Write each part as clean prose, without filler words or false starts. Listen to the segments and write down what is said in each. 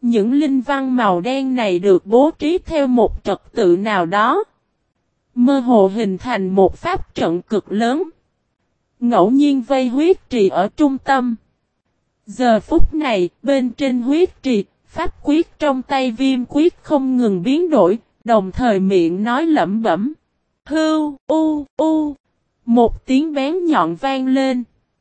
Những linh văn màu đen này được bố trí theo một trật tự nào đó, mơ hồ hình thành một pháp trận cực lớn, ngẫu nhiên vây huyết trì ở trung tâm. Giờ phút này, bên trên huyết trì, pháp quyết trong tay Viêm quyết không ngừng biến đổi, đồng thời miệng nói lẩm bẩm. Hưu, u. Một tiếng bén nhọn vang lên.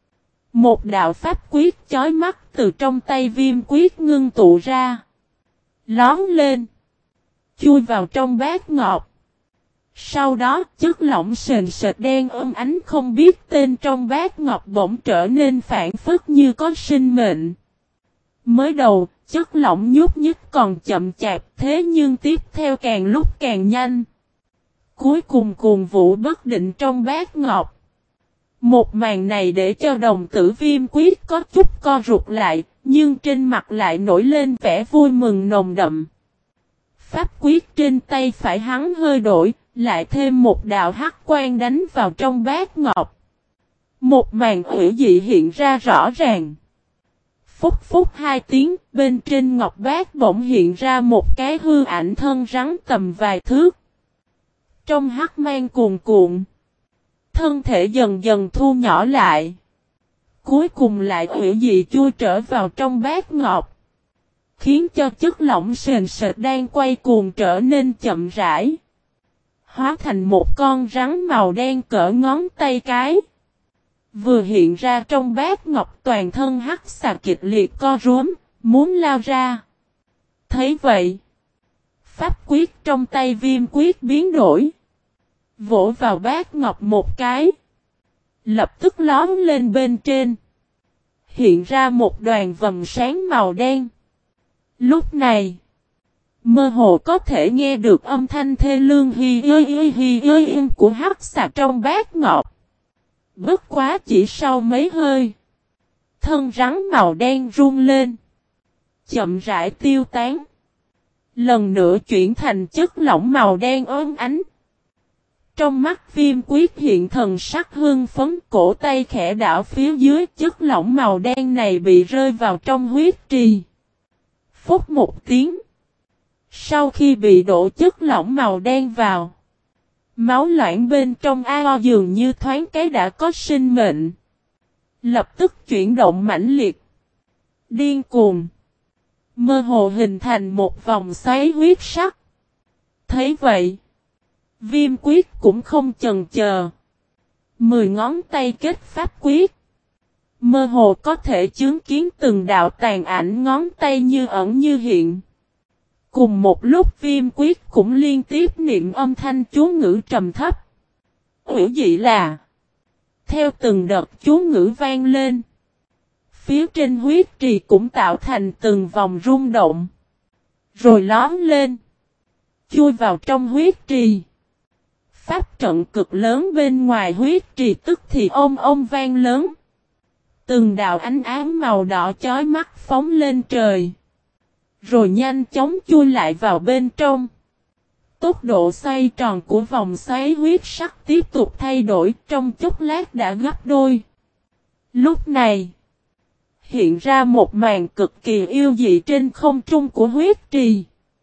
Một đạo pháp quyết chói mắt từ trong tay Viêm quyết ngưng tụ ra. Lón lên. Chui vào trong bát ngọc. Sau đó, chất lỏng sền sệt đen ánh không biết tên trong bát ngọc bỗng trở nên phản phất như có sinh mệnh. Mới đầu, chất lỏng nhúc nhích còn chậm chạp thế nhưng tiếp theo càng lúc càng nhanh. Cuối cùng cuồng vũ bất định trong bát ngọc. Một màn này để cho đồng tử Viêm quyết có chút co rụt lại, nhưng trên mặt lại nổi lên vẻ vui mừng nồng đậm. Pháp quyết trên tay phải hắn hơi đổi, lại thêm một đạo hắc quang đánh vào trong bát ngọc. Một màn hủy dị hiện ra rõ ràng. Phúc phúc hai tiếng, bên trên ngọc bát bỗng hiện ra một cái hư ảnh thân rắn tầm vài thước. Trong hắc mang cuồn cuộn, thân thể dần dần thu nhỏ lại. Cuối cùng lại hủy dị chui trở vào trong bát ngọc, khiến cho chất lỏng sền sệt đang quay cuồng trở nên chậm rãi, hóa thành một con rắn màu đen cỡ ngón tay cái. Vừa hiện ra trong bát ngọc toàn thân hắc xà kịch liệt co rúm, muốn lao ra. Thấy vậy, pháp quyết trong tay Viêm quyết biến đổi. Vỗ vào bát ngọc một cái. Lập tức lóm lên bên trên. Hiện ra một đoàn vầng sáng màu đen. Lúc này, mơ hồ có thể nghe được âm thanh thê lương hi của hắc xà trong bát ngọc. Bất quá chỉ sau mấy hơi, thân rắn màu đen rung lên, chậm rãi tiêu tán. Lần nữa chuyển thành chất lỏng màu đen óng ánh. Trong mắt Viêm quyết hiện thần sắc hưng phấn, cổ tay khẽ đảo phía dưới, chất lỏng màu đen này bị rơi vào trong huyết trì. Phúc một tiếng. Sau khi bị đổ chất lỏng màu đen vào, máu loãng bên trong ao dường như thoáng cái đã có sinh mệnh. Lập tức chuyển động mãnh liệt, điên cuồng, mơ hồ hình thành một vòng xoáy huyết sắc. Thấy vậy, Viêm quyết cũng không chần chờ. 10 ngón tay kết pháp quyết. Mơ hồ có thể chứng kiến từng đạo tàn ảnh ngón tay như ẩn như hiện. Cùng một lúc Viêm quyết cũng liên tiếp niệm âm thanh chú ngữ trầm thấp. Hữu dị là, theo từng đợt chú ngữ vang lên, phía trên huyết trì cũng tạo thành từng vòng rung động. Rồi lóm lên, chui vào trong huyết trì. Pháp trận cực lớn bên ngoài huyết trì tức thì ôm vang lớn. Từng đạo ánh ám màu đỏ chói mắt phóng lên trời. Rồi nhanh chóng chui lại vào bên trong. Tốc độ xoay tròn của vòng xoáy huyết sắc tiếp tục thay đổi, trong chốc lát đã gấp đôi. Lúc này, hiện ra một màn cực kỳ yêu dị trên không trung của huyết trì.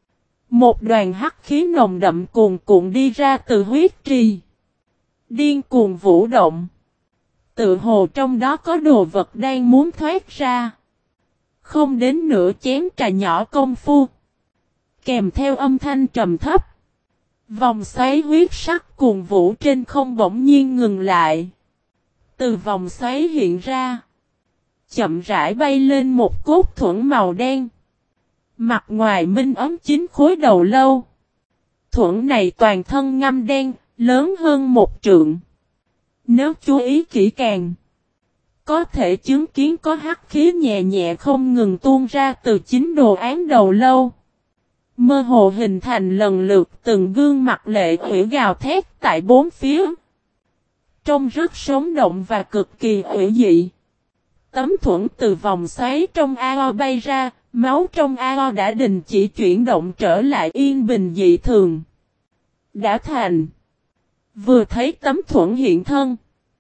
Một đoàn hắc khí nồng đậm cuồn cuộn đi ra từ huyết trì. Điên cuồng vũ động. Tự hồ trong đó có đồ vật đang muốn thoát ra. Không đến nửa chén trà nhỏ công phu. Kèm theo âm thanh trầm thấp. Vòng xoáy huyết sắc cuồng vũ trên không bỗng nhiên ngừng lại. Từ vòng xoáy hiện ra. Chậm rãi bay lên một cốt thuẫn màu đen. Mặt ngoài minh ấm 9 khối đầu lâu. Thuẫn này toàn thân ngăm đen, lớn hơn 1 trượng. Nếu chú ý kỹ càng, có thể chứng kiến có hắc khí nhẹ nhẹ không ngừng tuôn ra từ 9 đồ án đầu lâu. Mơ hồ hình thành lần lượt từng gương mặt lệ ủy gào thét tại 4 phía. Trông rất sống động và cực kỳ ủy dị. Tấm thuẫn từ vòng xoáy trong ao bay ra, máu trong ao đã đình chỉ chuyển động trở lại yên bình dị thường. Đã thành. Vừa thấy tấm thuẫn hiện thân,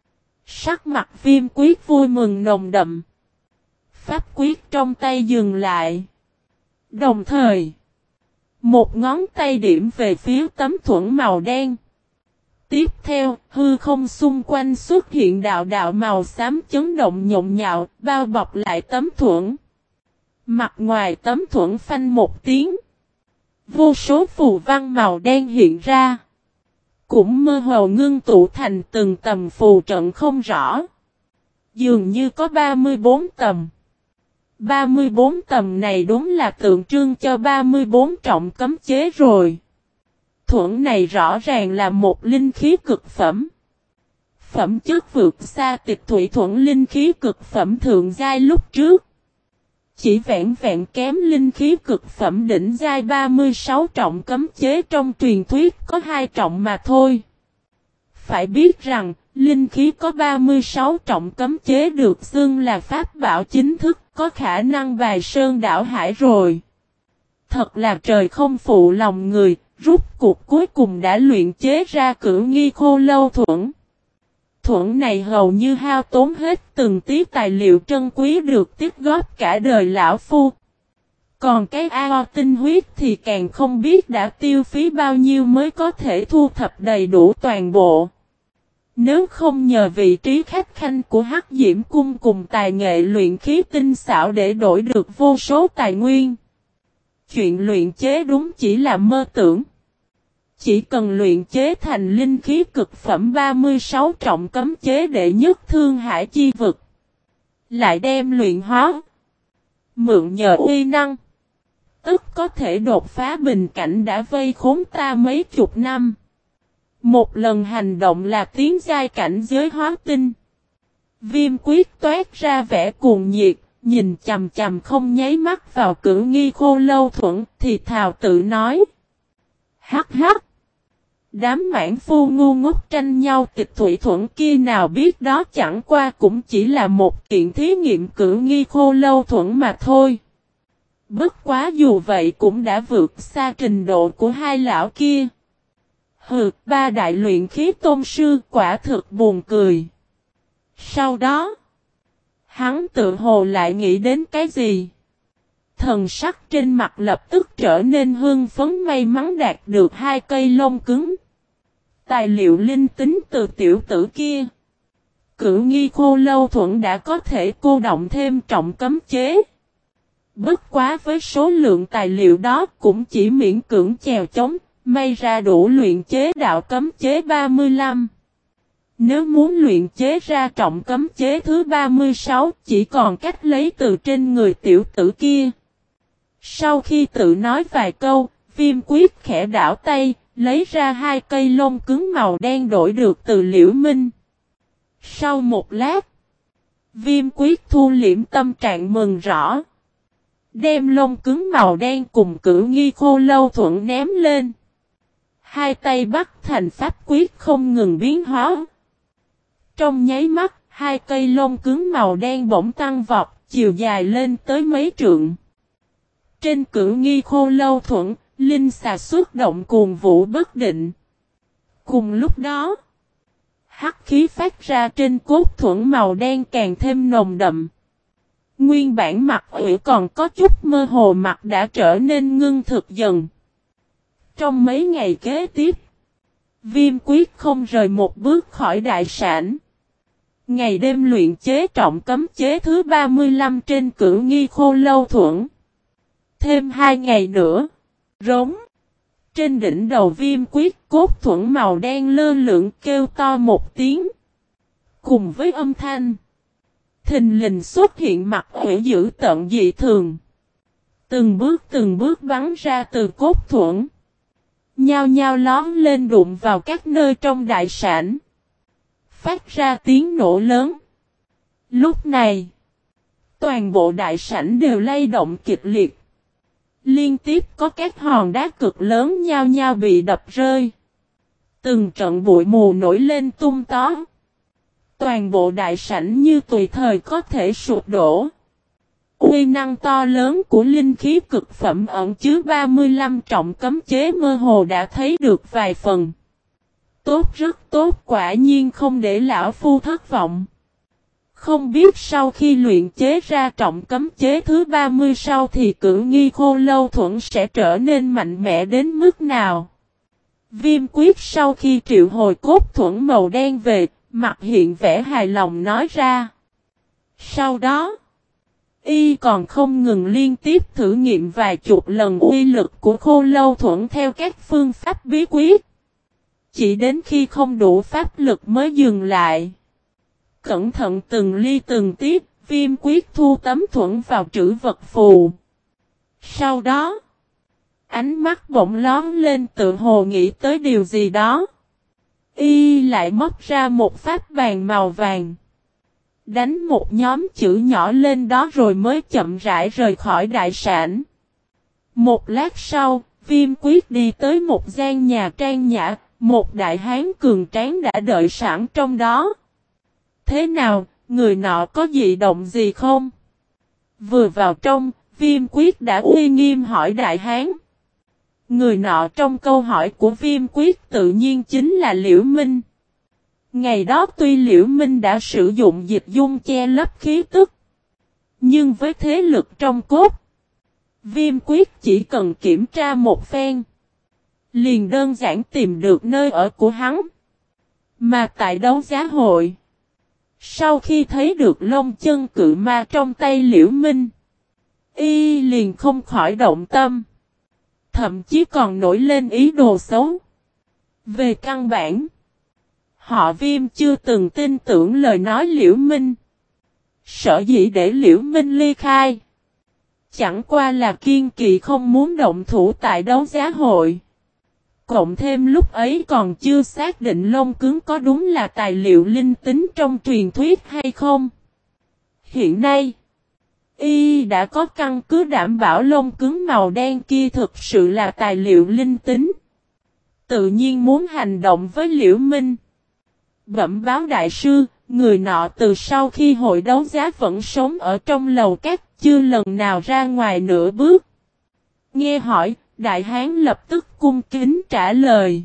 sắc mặt Viêm quyết vui mừng nồng đậm. Pháp quyết trong tay dừng lại. Đồng thời, một ngón tay điểm về phía tấm thuẫn màu đen. Tiếp theo, hư không xung quanh xuất hiện đạo đạo màu xám chấn động nhộn nhạo, bao bọc lại tấm thuẫn. Mặt ngoài tấm thuẫn phanh một tiếng. Vô số phù văn màu đen hiện ra. Cũng mơ hồ ngưng tụ thành từng tầm phù trận không rõ. Dường như có 34 tầm. 34 tầm này đúng là tượng trưng cho 34 trọng cấm chế rồi. Thuẫn này rõ ràng là một linh khí cực phẩm. Phẩm chất vượt xa Tịch Thủy thuẫn linh khí cực phẩm thượng giai lúc trước. Chỉ vẹn vẹn kém linh khí cực phẩm đỉnh giai 36 trọng cấm chế trong truyền thuyết có 2 trọng mà thôi. Phải biết rằng, linh khí có 36 trọng cấm chế được xưng là pháp bảo chính thức, có khả năng bài sơn đảo hải rồi. Thật là trời không phụ lòng người, rút cuộc cuối cùng đã luyện chế ra Cửu Nghi Khô Lâu thuẫn. Thuẫn này hầu như hao tốn hết từng tí tài liệu trân quý được tích góp cả đời lão phu. Còn cái ao tinh huyết thì càng không biết đã tiêu phí bao nhiêu mới có thể thu thập đầy đủ toàn bộ. Nếu không nhờ vị trí khách khanh của Hắc Diễm Cung cùng tài nghệ luyện khí tinh xảo để đổi được vô số tài nguyên. Chuyện luyện chế đúng chỉ là mơ tưởng. Chỉ cần luyện chế thành linh khí cực phẩm 36 trọng cấm chế đệ nhất Thương Hải chi vực. Lại đem luyện hóa. Mượn nhờ uy năng. Tức có thể đột phá bình cảnh đã vây khốn ta mấy chục năm. Một lần hành động là tiến giai cảnh giới hóa tinh. Viêm quyết toát ra vẻ cuồng nhiệt, nhìn chằm chằm không nháy mắt vào Cửu Nghi Khô Lâu thuẫn thì thào tự nói. Hắc hắc. Đám mãn phu ngu ngốc tranh nhau Tịch Thủy thuẫn kia nào biết đó chẳng qua cũng chỉ là một kiện thí nghiệm Cửu Nghi Khô Lâu thuẫn mà thôi. Bất quá dù vậy cũng đã vượt xa trình độ của hai lão kia. Hừ, ba đại luyện khí tôn sư quả thực buồn cười. Sau đó, hắn tự hồ lại nghĩ đến cái gì? Thần sắc trên mặt lập tức trở nên hưng phấn may mắn đạt được 2 cây lông cứng. Tài liệu linh tính từ tiểu tử kia. Cửu Nghi Khô Lâu thuẫn đã có thể cô động thêm trọng cấm chế. Bất quá với số lượng tài liệu đó cũng chỉ miễn cưỡng chèo chống, may ra đủ luyện chế đạo cấm chế 35. Nếu muốn luyện chế ra trọng cấm chế thứ 36 chỉ còn cách lấy từ trên người tiểu tử kia. Sau khi tự nói vài câu, Viêm quyết khẽ đảo tay, lấy ra 2 cây lông cứng màu đen đổi được từ Liễu Minh. Sau một lát, Viêm quyết thu liễm tâm trạng mừng rõ. Đem lông cứng màu đen cùng Cửu Nghi Khô Lâu thuẫn ném lên. 2 tay bắt thành pháp quyết không ngừng biến hóa. Trong nháy mắt, 2 cây lông cứng màu đen bỗng tăng vọt, chiều dài lên tới mấy trượng. Trên Cửu Nghi Khô Lâu thuẫn, linh xà xuất động cuồng vũ bất định. Cùng lúc đó, hắc khí phát ra trên cốt thuẫn màu đen càng thêm nồng đậm. Nguyên bản mặt ủy còn có chút mơ hồ mặt đã trở nên ngưng thực dần. Trong mấy ngày kế tiếp, Viêm quyết không rời một bước khỏi đại sảnh. Ngày đêm luyện chế trọng cấm chế thứ 35 trên Cửu Nghi Khô Lâu thuẫn. Thêm 2 ngày nữa, rống. Trên đỉnh đầu Viêm quyết cốt thuẫn màu đen lơ lửng kêu to một tiếng. Cùng với âm thanh, thình lình xuất hiện mặt hủy dữ tận dị thường. Từng bước bắn ra từ cốt thuẫn. Nhao nhao lón lên đụng vào các nơi trong đại sảnh. Phát ra tiếng nổ lớn. Lúc này, toàn bộ đại sảnh đều lay động kịch liệt. Liên tiếp có các hòn đá cực lớn nhao nhao bị đập rơi. Từng trận bụi mù nổi lên tung tó. Toàn bộ đại sảnh như tùy thời có thể sụp đổ. Uy năng to lớn của linh khí cực phẩm ẩn chứa 35 trọng cấm chế mơ hồ đã thấy được vài phần. Tốt, rất tốt, quả nhiên không để lão phu thất vọng. Không biết sau khi luyện chế ra trọng cấm chế thứ 30 sau thì cử nghi Khô Lâu Thuẫn sẽ trở nên mạnh mẽ đến mức nào. Viêm quyết sau khi triệu hồi cốt thuẫn màu đen về, mặt hiện vẻ hài lòng nói ra. Sau đó, y còn không ngừng liên tiếp thử nghiệm vài chục lần uy lực của Khô Lâu Thuẫn theo các phương pháp bí quyết. Chỉ đến khi không đủ pháp lực mới dừng lại. Cẩn thận từng ly từng tiếp, Viêm quyết thu tấm thuẫn vào trữ vật phù. Sau đó, ánh mắt bỗng lóm lên tự hồ nghĩ tới điều gì đó. Y lại móc ra một pháp bàn màu vàng. Đánh một nhóm chữ nhỏ lên đó rồi mới chậm rãi rời khỏi đại sảnh. Một lát sau, Viêm quyết đi tới một gian nhà trang nhã, một đại hán cường tráng đã đợi sẵn trong đó. Thế nào, người nọ có dị động gì không? Vừa vào trong, Viêm quyết đã uy nghiêm hỏi đại hán. Người nọ trong câu hỏi của Viêm quyết tự nhiên chính là Liễu Minh. Ngày đó tuy Liễu Minh đã sử dụng dịch dung che lấp khí tức, nhưng với thế lực trong cốt, Viêm quyết chỉ cần kiểm tra một phen, liền đơn giản tìm được nơi ở của hắn. Mà tại đấu giá hội, sau khi thấy được lông chân cự ma trong tay Liễu Minh, y liền không khỏi động tâm. Thậm chí còn nổi lên ý đồ xấu. Về căn bản, họ Viêm chưa từng tin tưởng lời nói Liễu Minh. Sở dĩ để Liễu Minh ly khai, chẳng qua là kiên kỵ không muốn động thủ tại đấu giá hội. Cộng thêm lúc ấy còn chưa xác định lông cứng có đúng là tài liệu linh tính trong truyền thuyết hay không. Hiện nay, y đã có căn cứ đảm bảo lông cứng màu đen kia thực sự là tài liệu linh tính. Tự nhiên muốn hành động với Liễu Minh. Bẩm báo đại sư, người nọ từ sau khi hội đấu giá vẫn sống ở trong lầu các, chưa lần nào ra ngoài nửa bước. Nghe hỏi, đại hán lập tức cung kính trả lời.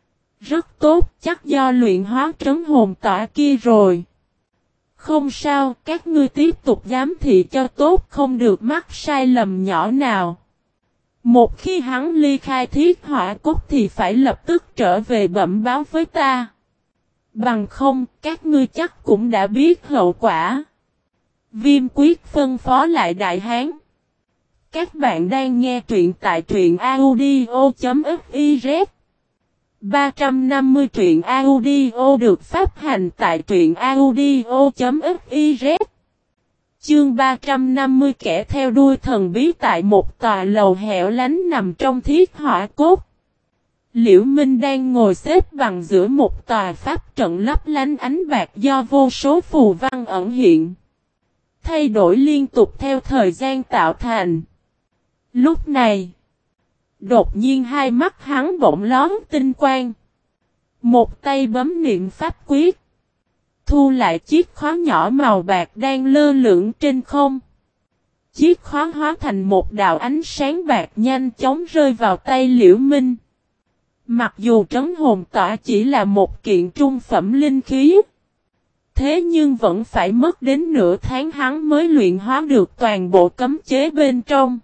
Rất tốt, chắc do luyện hóa trấn hồn tỏa kia rồi. Không sao, các ngươi tiếp tục giám thị cho tốt, không được mắc sai lầm nhỏ nào. Một khi hắn ly khai Thiết Hỏa Cốt thì phải lập tức trở về bẩm báo với ta. Bằng không, các ngươi chắc cũng đã biết hậu quả. Viêm quyết phân phó lại đại hán. Các bạn đang nghe truyện tại truyện audio.fiz 350 truyện audio được phát hành tại truyện audio.fiz. Chương 350 kẻ theo đuôi thần bí tại một tòa lầu hẻo lánh nằm trong Thiết Hỏa Cốt. Liễu Minh đang ngồi xếp bằng giữa một tòa pháp trận lấp lánh ánh bạc do vô số phù văn ẩn hiện. Thay đổi liên tục theo thời gian tạo thành. Lúc này, đột nhiên hai mắt hắn bỗng lóe tinh quang. Một tay bấm niệm pháp quyết. Thu lại chiếc khóa nhỏ màu bạc đang lơ lửng trên không. Chiếc khóa hóa thành một đạo ánh sáng bạc nhanh chóng rơi vào tay Liễu Minh. Mặc dù trấn hồn tỏa chỉ là một kiện trung phẩm linh khí. Thế nhưng vẫn phải mất đến nửa tháng hắn mới luyện hóa được toàn bộ cấm chế bên trong.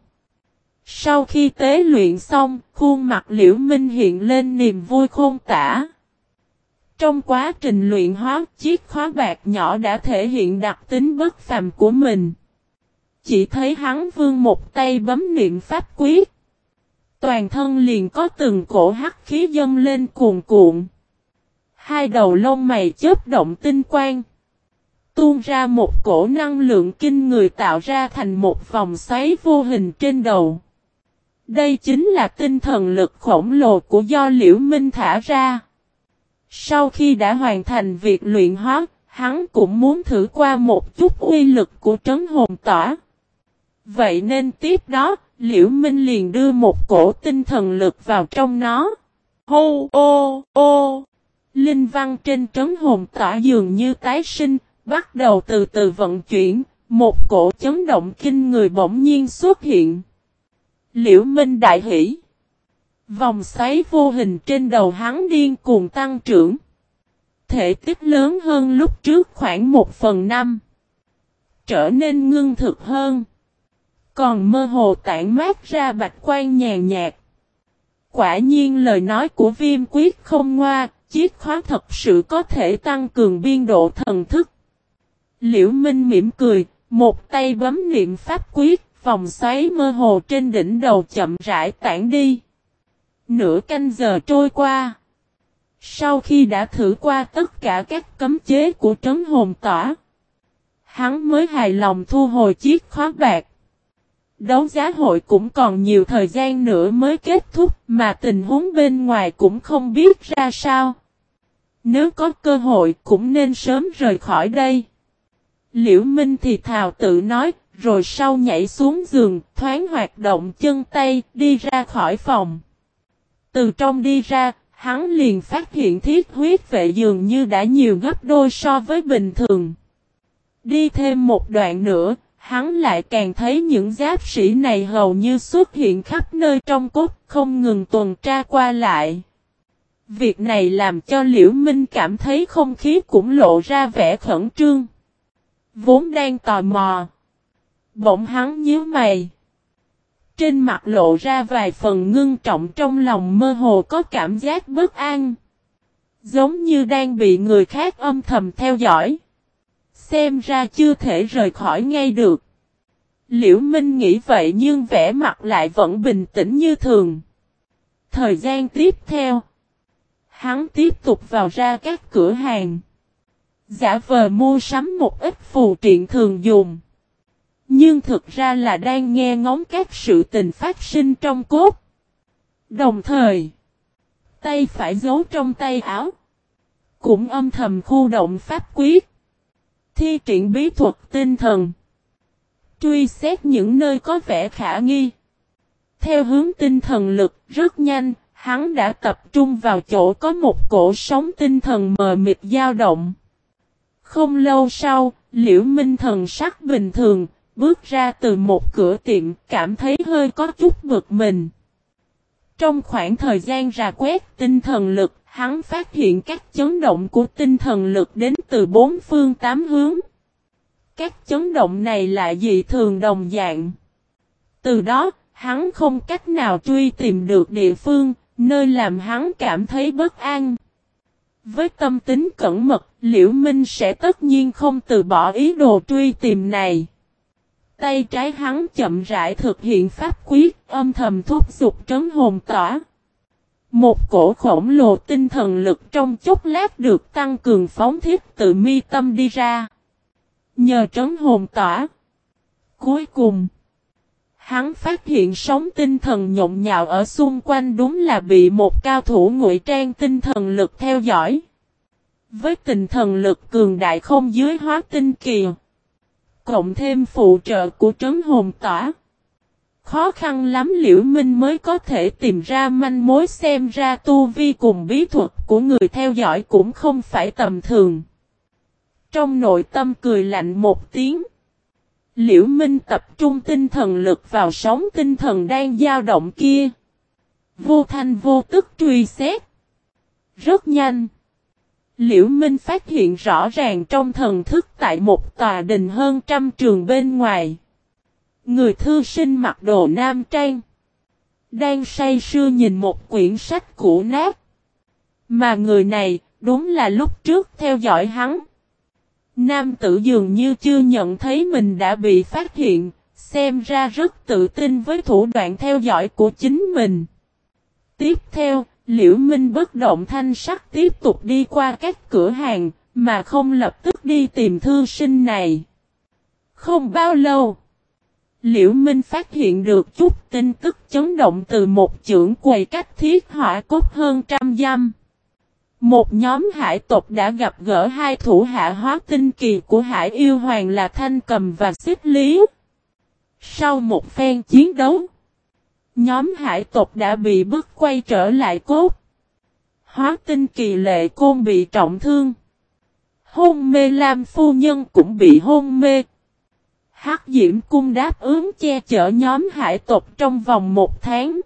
Sau khi tế luyện xong, khuôn mặt Liễu Minh hiện lên niềm vui khôn tả. Trong quá trình luyện hóa, chiếc khóa bạc nhỏ đã thể hiện đặc tính bất phàm của mình. Chỉ thấy hắn vươn một tay bấm niệm pháp quyết. Toàn thân liền có từng cổ hắc khí dâng lên cuồn cuộn. Hai đầu lông mày chớp động tinh quang. Tuôn ra một cổ năng lượng kinh người tạo ra thành một vòng xoáy vô hình trên đầu. Đây chính là tinh thần lực khổng lồ của do Liễu Minh thả ra. Sau khi đã hoàn thành việc luyện hóa, hắn cũng muốn thử qua một chút uy lực của trấn hồn tỏa. Vậy nên tiếp đó, Liễu Minh liền đưa một cổ tinh thần lực vào trong nó. Hô ô ô! Linh văn trên trấn hồn tỏa dường như tái sinh, bắt đầu từ từ vận chuyển, một cổ chấn động kinh người bỗng nhiên xuất hiện. Liễu Minh đại hỉ. Vòng xoáy vô hình trên đầu hắn điên cuồng tăng trưởng. Thể tích lớn hơn lúc trước khoảng 1/5. trở nên ngưng thực hơn. Còn mơ hồ tản mát ra bạch quang nhàn nhạt. Quả nhiên lời nói của Viêm Quyết không ngoa, chiếc khóa thật sự có thể tăng cường biên độ thần thức. Liễu Minh mỉm cười, một tay bấm niệm pháp quyết, vòng xoáy mơ hồ trên đỉnh đầu chậm rãi tản đi. Nửa canh giờ trôi qua. Sau khi đã thử qua tất cả các cấm chế của trấn hồn tỏa, hắn mới hài lòng thu hồi chiếc khóa bạc. Đấu giá hội cũng còn nhiều thời gian nữa mới kết thúc mà tình huống bên ngoài cũng không biết ra sao. Nếu có cơ hội cũng nên sớm rời khỏi đây. Liễu Minh thì thào tự nói, rồi sau nhảy xuống giường, thoáng hoạt động chân tay, đi ra khỏi phòng. Từ trong đi ra, hắn liền phát hiện thiết huyết vệ dường như đã nhiều gấp đôi so với bình thường. Đi thêm một đoạn nữa, hắn lại càng thấy những giáp sĩ này hầu như xuất hiện khắp nơi trong cốt, không ngừng tuần tra qua lại. Việc này làm cho Liễu Minh cảm thấy không khí cũng lộ ra vẻ khẩn trương. Vốn đang tò mò. Bỗng hắn nhíu mày. Trên mặt lộ ra vài phần ngưng trọng, trong lòng mơ hồ có cảm giác bất an. Giống như đang bị người khác âm thầm theo dõi. Xem ra chưa thể rời khỏi ngay được. Liễu Minh nghĩ vậy nhưng vẻ mặt lại vẫn bình tĩnh như thường. Thời gian tiếp theo, hắn tiếp tục vào ra các cửa hàng. Giả vờ mua sắm một ít phù triện thường dùng. Nhưng thực ra là đang nghe ngóng các sự tình phát sinh trong cốt. Đồng thời, tay phải giấu trong tay áo, cũng âm thầm khu động pháp quyết. Thi triển bí thuật tinh thần. Truy xét những nơi có vẻ khả nghi. Theo hướng tinh thần lực rất nhanh, hắn đã tập trung vào chỗ có một cổ sóng tinh thần mờ mịt dao động. Không lâu sau, Liễu Minh thần sắc bình thường, bước ra từ một cửa tiệm, cảm thấy hơi có chút bực mình. Trong khoảng thời gian rà quét tinh thần lực, hắn phát hiện các chấn động của tinh thần lực đến từ bốn phương tám hướng. Các chấn động này lại dị thường đồng dạng. Từ đó, hắn không cách nào truy tìm được địa phương, nơi làm hắn cảm thấy bất an. Với tâm tính cẩn mật, Liễu Minh sẽ tất nhiên không từ bỏ ý đồ truy tìm này. Tay trái hắn chậm rãi thực hiện pháp quyết, âm thầm thúc giục trấn hồn tỏa. Một cổ khổng lồ tinh thần lực trong chốc lát được tăng cường phóng thiết từ mi tâm đi ra. Nhờ trấn hồn tỏa. Cuối cùng, hắn phát hiện sóng tinh thần nhộn nhạo ở xung quanh đúng là bị một cao thủ ngụy trang tinh thần lực theo dõi. Với tinh thần lực cường đại không dưới hóa tinh kỳ, cộng thêm phụ trợ của trấn hồn tỏa, khó khăn lắm Liễu Minh mới có thể tìm ra manh mối, xem ra tu vi cùng bí thuật của người theo dõi cũng không phải tầm thường. Trong nội tâm cười lạnh một tiếng. Liễu Minh tập trung tinh thần lực vào sóng tinh thần đang dao động kia. Vô thanh vô tức truy xét. Rất nhanh. Liễu Minh phát hiện rõ ràng trong thần thức tại một tòa đình hơn trăm trường bên ngoài. Người thư sinh mặc đồ nam trang. Đang say sưa nhìn một quyển sách cũ nát. Mà người này đúng là lúc trước theo dõi hắn. Nam tử dường như chưa nhận thấy mình đã bị phát hiện, xem ra rất tự tin với thủ đoạn theo dõi của chính mình. Tiếp theo, Liễu Minh bất động thanh sắc tiếp tục đi qua các cửa hàng, mà không lập tức đi tìm thư sinh này. Không bao lâu, Liễu Minh phát hiện được chút tin tức chấn động từ một chưởng quầy cách thiết hỏa cốt hơn trăm dặm. Một nhóm hải tộc đã gặp gỡ hai thủ hạ hóa tinh kỳ của hải yêu hoàng là Thanh Cầm và Xích Lý. Sau một phen chiến đấu, nhóm hải tộc đã bị bức quay trở lại cốt. Hóa tinh kỳ Lệ Côn bị trọng thương. Hôn mê Lam phu nhân cũng bị hôn mê. Hắc Diễm Cung đáp ứng che chở nhóm hải tộc trong vòng 1 tháng.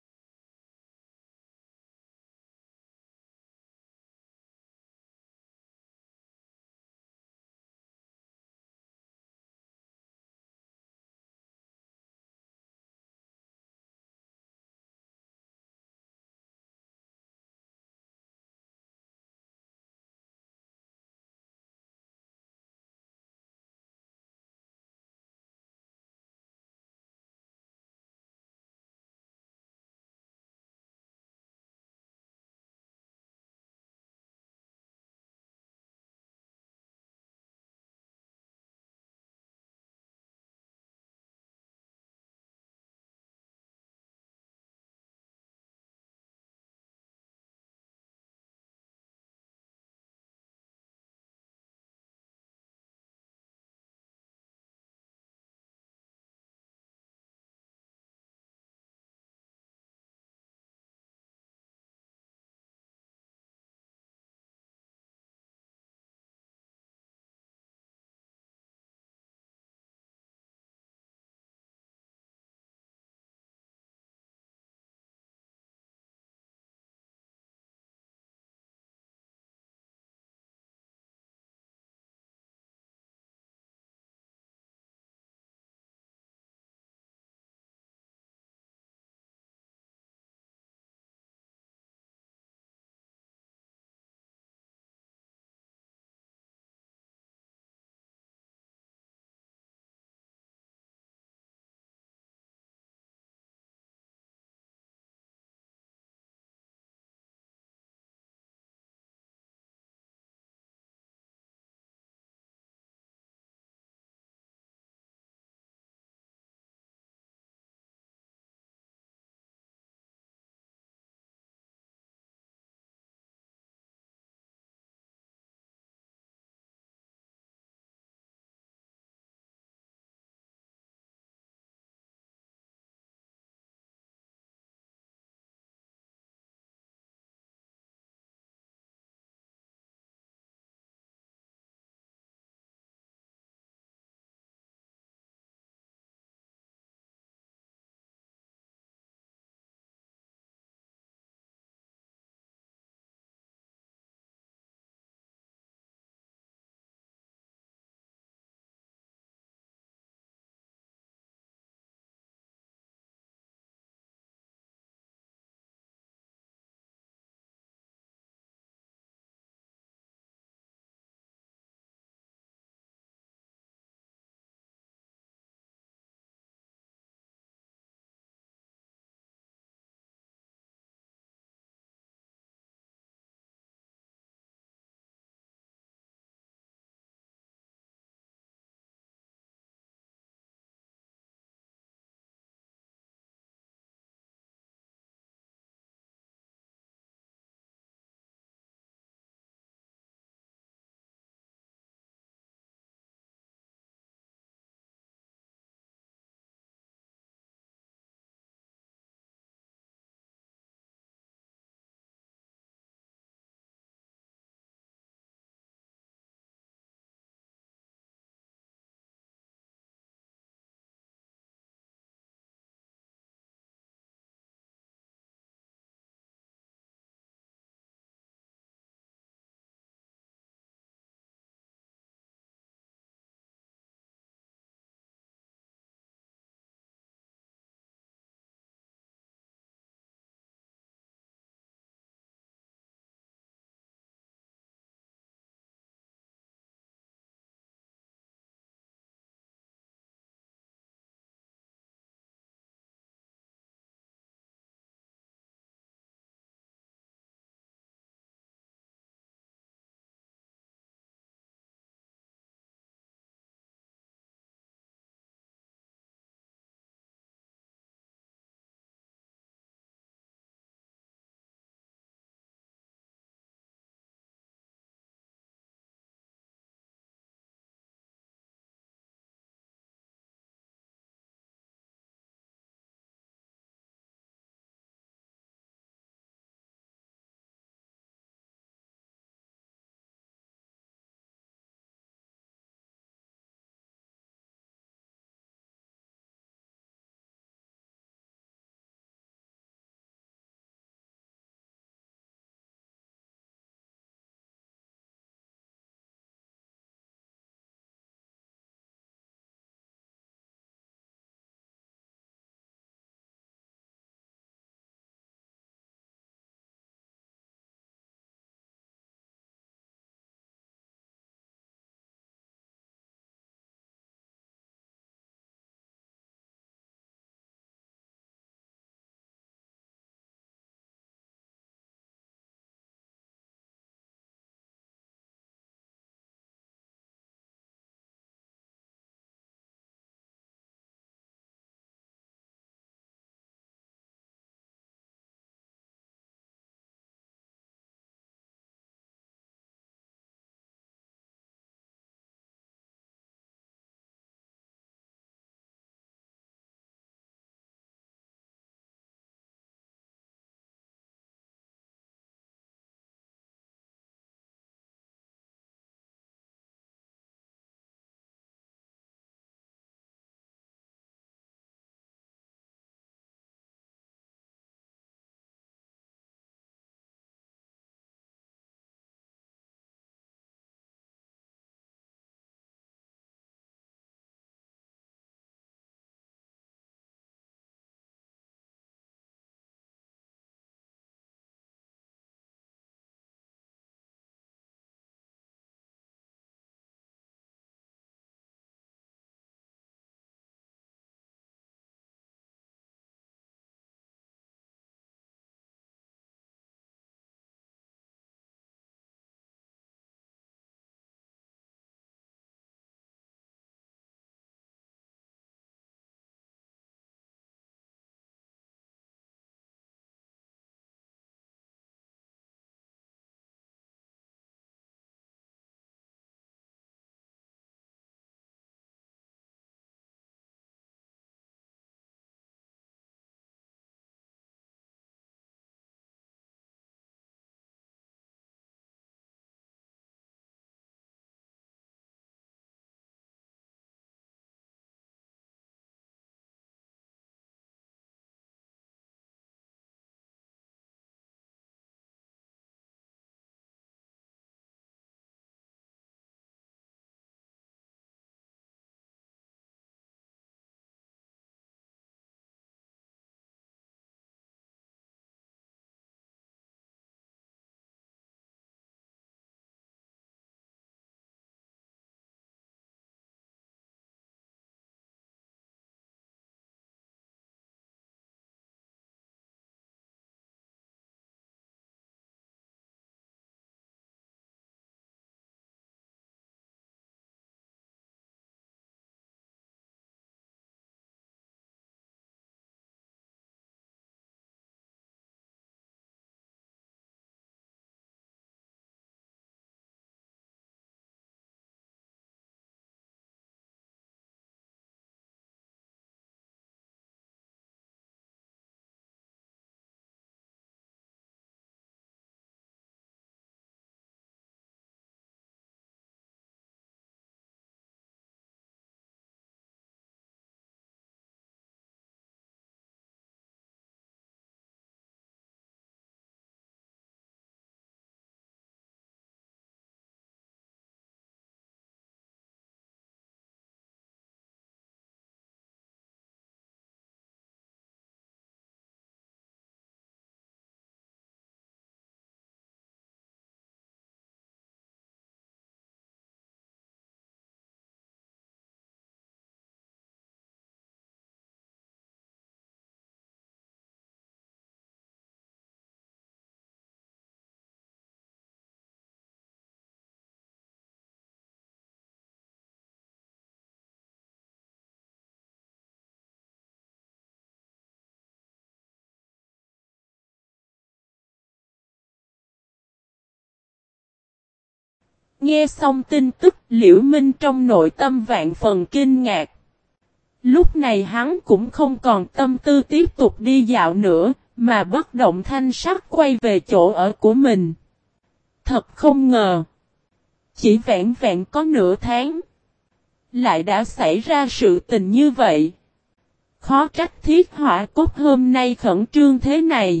Nghe xong tin tức, Liễu Minh trong nội tâm vạn phần kinh ngạc. Lúc này hắn cũng không còn tâm tư tiếp tục đi dạo nữa, mà bất động thanh sắc quay về chỗ ở của mình. Thật không ngờ. Chỉ vẹn vẹn có nửa tháng. Lại đã xảy ra sự tình như vậy. Khó trách Thiết Hỏa Cốt hôm nay khẩn trương thế này.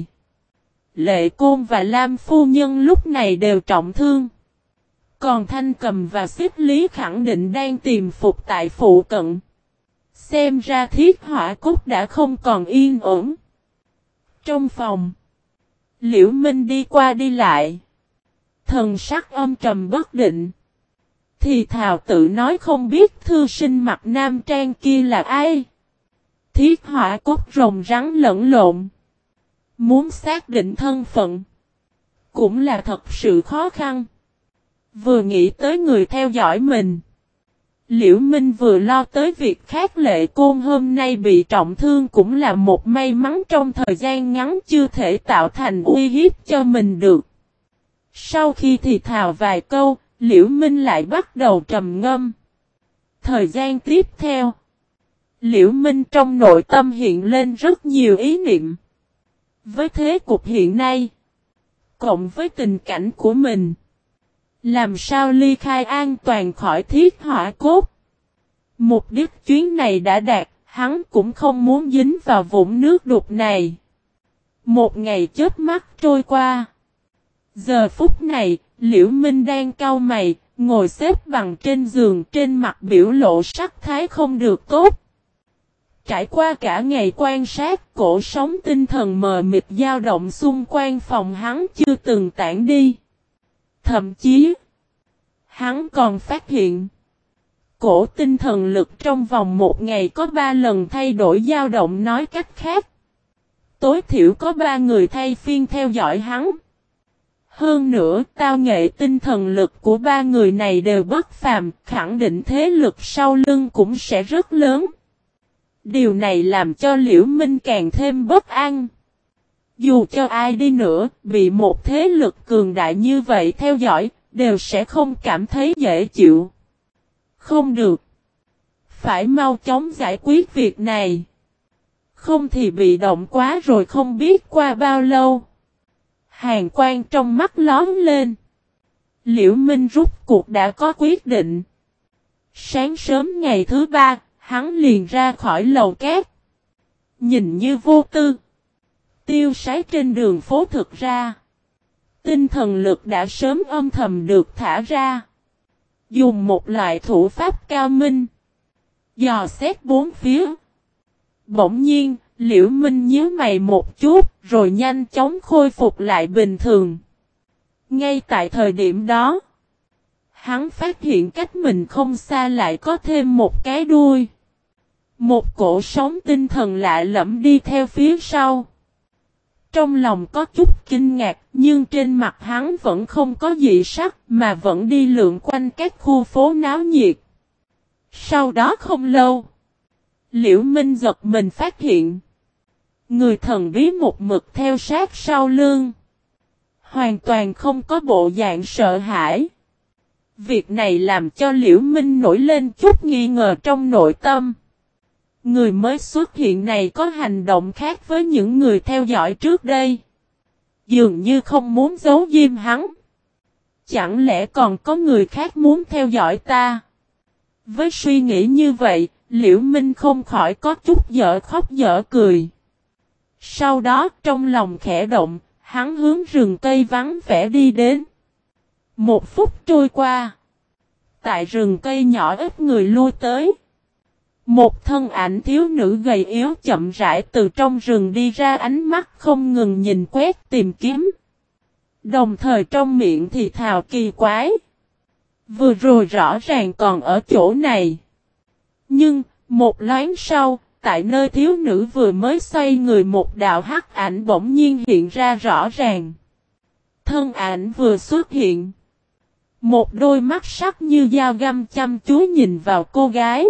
Lệ Côn và Lam Phu Nhân lúc này đều trọng thương. Còn Thanh Cầm và Xích Lý khẳng định đang tìm phục tại phụ cận. Xem ra Thiết Hỏa Cốt đã không còn yên ổn. Trong phòng, Liễu Minh đi qua đi lại. Thần sắc âm trầm bất định. Thì thào tự nói không biết thư sinh mặc nam trang kia là ai. Thiết Hỏa Cốt rồng rắn lẫn lộn. Muốn xác định thân phận. Cũng là thật sự khó khăn. Vừa nghĩ tới người theo dõi mình. Liễu Minh vừa lo tới việc khác Lệ Côn hôm nay bị trọng thương cũng là một may mắn trong thời gian ngắn chưa thể tạo thành uy hiếp cho mình được. Sau khi thì thào vài câu, Liễu Minh lại bắt đầu trầm ngâm. Thời gian tiếp theo, Liễu Minh trong nội tâm hiện lên rất nhiều ý niệm. Với thế cục hiện nay, cộng với tình cảnh của mình, làm sao ly khai an toàn khỏi Thiết Hỏa Cốt? Mục đích chuyến này đã đạt, hắn cũng không muốn dính vào vũng nước đục này. Một ngày chớp mắt trôi qua. Giờ phút này, Liễu Minh đang cau mày, ngồi xếp bằng trên giường, trên mặt biểu lộ sắc thái không được tốt. Trải qua cả ngày quan sát, cổ sống tinh thần mờ mịt dao động xung quanh phòng hắn chưa từng tản đi. Thậm chí, hắn còn phát hiện, cổ tinh thần lực trong vòng một ngày có 3 lần thay đổi dao động, nói cách khác. Tối thiểu có 3 người thay phiên theo dõi hắn. Hơn nữa, tao nghệ tinh thần lực của 3 người này đều bất phàm, khẳng định thế lực sau lưng cũng sẽ rất lớn. Điều này làm cho Liễu Minh càng thêm bất an. Dù cho ai đi nữa, bị một thế lực cường đại như vậy theo dõi, đều sẽ không cảm thấy dễ chịu. Không được. Phải mau chóng giải quyết việc này. Không thì bị động quá rồi không biết qua bao lâu. Hàn quang trong mắt lóm lên. Liễu Minh rút cuộc đã có quyết định. Sáng sớm ngày thứ 3, hắn liền ra khỏi lầu cát. Nhìn như vô tư. Tiêu sái trên đường phố, thực ra. Tinh thần lực đã sớm âm thầm được thả ra. Dùng một loại thủ pháp cao minh. Dò xét bốn phía. Bỗng nhiên, Liễu Minh nhíu mày một chút, rồi nhanh chóng khôi phục lại bình thường. Ngay tại thời điểm đó, hắn phát hiện cách mình không xa lại có thêm một cái đuôi. Một cổ sống tinh thần lạ lẫm đi theo phía sau. Trong lòng có chút kinh ngạc, nhưng trên mặt hắn vẫn không có dị sắc, mà vẫn đi lượn quanh các khu phố náo nhiệt. Sau đó không lâu, Liễu Minh giật mình phát hiện, người thần bí một mực theo sát sau lưng, hoàn toàn không có bộ dạng sợ hãi. Việc này làm cho Liễu Minh nổi lên chút nghi ngờ trong nội tâm. Người mới xuất hiện này có hành động khác với những người theo dõi trước đây. Dường như không muốn giấu diêm hắn. Chẳng lẽ còn có người khác muốn theo dõi ta? Với suy nghĩ như vậy, Liễu Minh không khỏi có chút dở khóc dở cười. Sau đó trong lòng khẽ động, hắn hướng rừng cây vắng vẻ đi đến. 1 phút trôi qua. Tại rừng cây nhỏ ít người lui tới. Một thân ảnh thiếu nữ gầy yếu chậm rãi từ trong rừng đi ra, ánh mắt không ngừng nhìn quét tìm kiếm. Đồng thời trong miệng thì thào kỳ quái. Vừa rồi rõ ràng còn ở chỗ này. Nhưng, một loáng sau, tại nơi thiếu nữ vừa mới xoay người, một đạo hắc ảnh bỗng nhiên hiện ra rõ ràng. Thân ảnh vừa xuất hiện. Một đôi mắt sắc như dao găm chăm chú nhìn vào cô gái.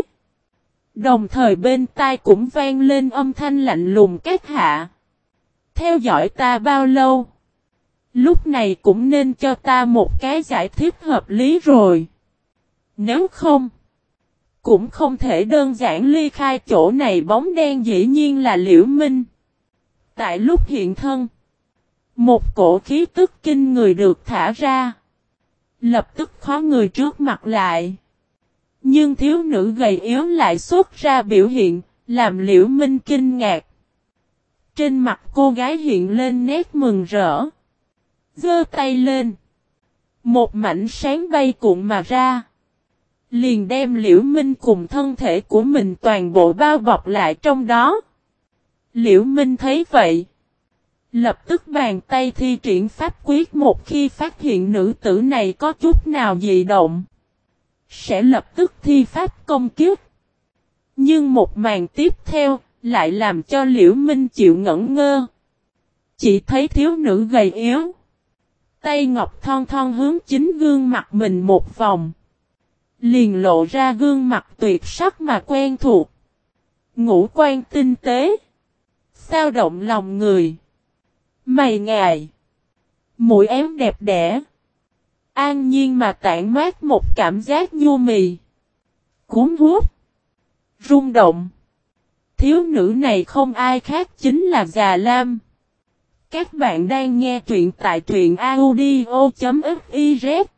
Đồng thời bên tai cũng vang lên âm thanh lạnh lùng các hạ. Theo dõi ta bao lâu? Lúc này cũng nên cho ta một cái giải thích hợp lý rồi. Nếu không, cũng không thể đơn giản ly khai chỗ này. Bóng đen dĩ nhiên là Liễu Minh. Tại lúc hiện thân, một cổ khí tức kinh người được thả ra. Lập tức khóa người trước mặt lại. Nhưng thiếu nữ gầy yếu lại xuất ra biểu hiện, làm Liễu Minh kinh ngạc. Trên mặt cô gái hiện lên nét mừng rỡ. Giơ tay lên. Một mảnh sáng bay cuộn mà ra. Liền đem Liễu Minh cùng thân thể của mình toàn bộ bao bọc lại trong đó. Liễu Minh thấy vậy. Lập tức bàn tay thi triển pháp quyết, một khi phát hiện nữ tử này có chút nào dị động, sẽ lập tức thi pháp công kiếp. Nhưng một màn tiếp theo lại làm cho Liễu Minh chịu ngẩn ngơ. Chỉ thấy thiếu nữ gầy yếu, tay ngọc thon thon hướng chính gương mặt mình một vòng. Liền lộ ra gương mặt tuyệt sắc mà quen thuộc. Ngũ quan tinh tế, xao động lòng người. Mày ngài, mũi ém đẹp đẽ, an nhiên mà tản mát một cảm giác nhu mì, cuốn hút, rung động. Thiếu nữ này không ai khác chính là Già Lam. Các bạn đang nghe truyện tại truyện audio.fiz.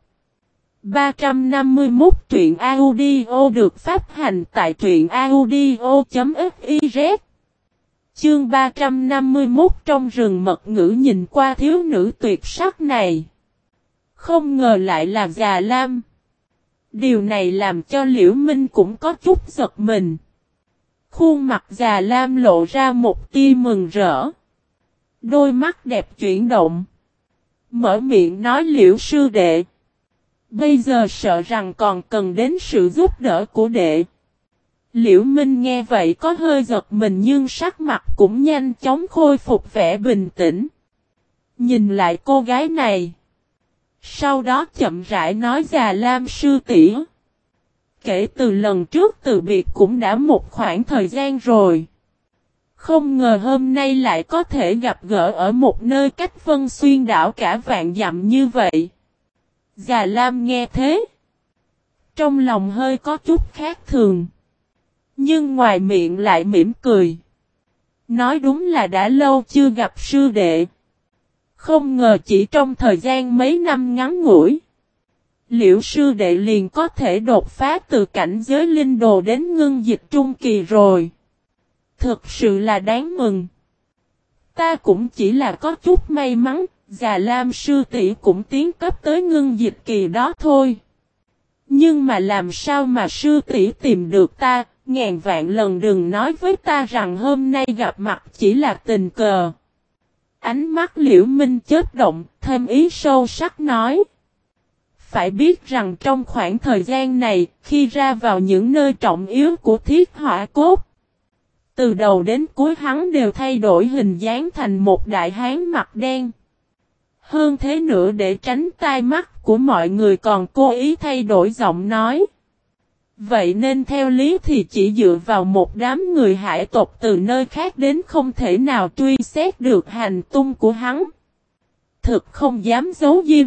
351 truyện audio được phát hành tại truyện audio.fiz. Chương 351 trong rừng mật ngữ nhìn qua thiếu nữ tuyệt sắc này. Không ngờ lại là Già Lam. Điều này làm cho Liễu Minh cũng có chút giật mình. Khuôn mặt Già Lam lộ ra một tia mừng rỡ. Đôi mắt đẹp chuyển động. Mở miệng nói: Liễu sư đệ, bây giờ sợ rằng còn cần đến sự giúp đỡ của đệ. Liễu Minh nghe vậy có hơi giật mình nhưng sắc mặt cũng nhanh chóng khôi phục vẻ bình tĩnh. Nhìn lại cô gái này. Sau đó chậm rãi nói: Già Lam sư tỷ, kể từ lần trước từ biệt cũng đã một khoảng thời gian rồi. Không ngờ hôm nay lại có thể gặp gỡ ở một nơi cách Vân Xuyên đảo cả vạn dặm như vậy. Già Lam nghe thế, trong lòng hơi có chút khác thường. Nhưng ngoài miệng lại mỉm cười. Nói đúng là đã lâu chưa gặp sư đệ. Không ngờ chỉ trong thời gian mấy năm ngắn ngủi, Liễu sư đệ liền có thể đột phá từ cảnh giới linh đồ đến ngưng dịch trung kỳ rồi. Thực sự là đáng mừng. Ta cũng chỉ là có chút may mắn, Già Lam sư tỷ cũng tiến cấp tới ngưng dịch kỳ đó thôi. Nhưng mà làm sao mà sư tỷ tìm được ta, ngàn vạn lần đừng nói với ta rằng hôm nay gặp mặt chỉ là tình cờ. Ánh mắt Liễu Minh chớp động, thêm ý sâu sắc nói. Phải biết rằng trong khoảng thời gian này, khi ra vào những nơi trọng yếu của Thiết Hỏa Cốt, từ đầu đến cuối hắn đều thay đổi hình dáng thành một đại hán mặt đen. Hơn thế nữa, để tránh tai mắt của mọi người còn cố ý thay đổi giọng nói. Vậy nên theo lý thì chỉ dựa vào một đám người hải tộc từ nơi khác đến không thể nào truy xét được hành tung của hắn. Thực không dám giấu diêm.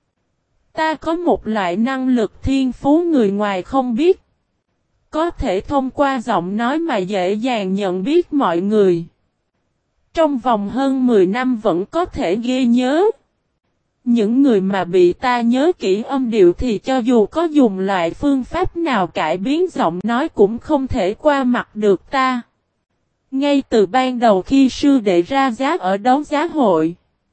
Ta có một loại năng lực thiên phú người ngoài không biết. Có thể thông qua giọng nói mà dễ dàng nhận biết mọi người. Trong vòng hơn 10 năm vẫn có thể ghi nhớ. Những người mà bị ta nhớ kỹ âm điệu thì cho dù có dùng loại phương pháp nào cải biến giọng nói cũng không thể qua mặt được ta. Ngay từ ban đầu khi sư đệ ra giá ở đấu giá hội,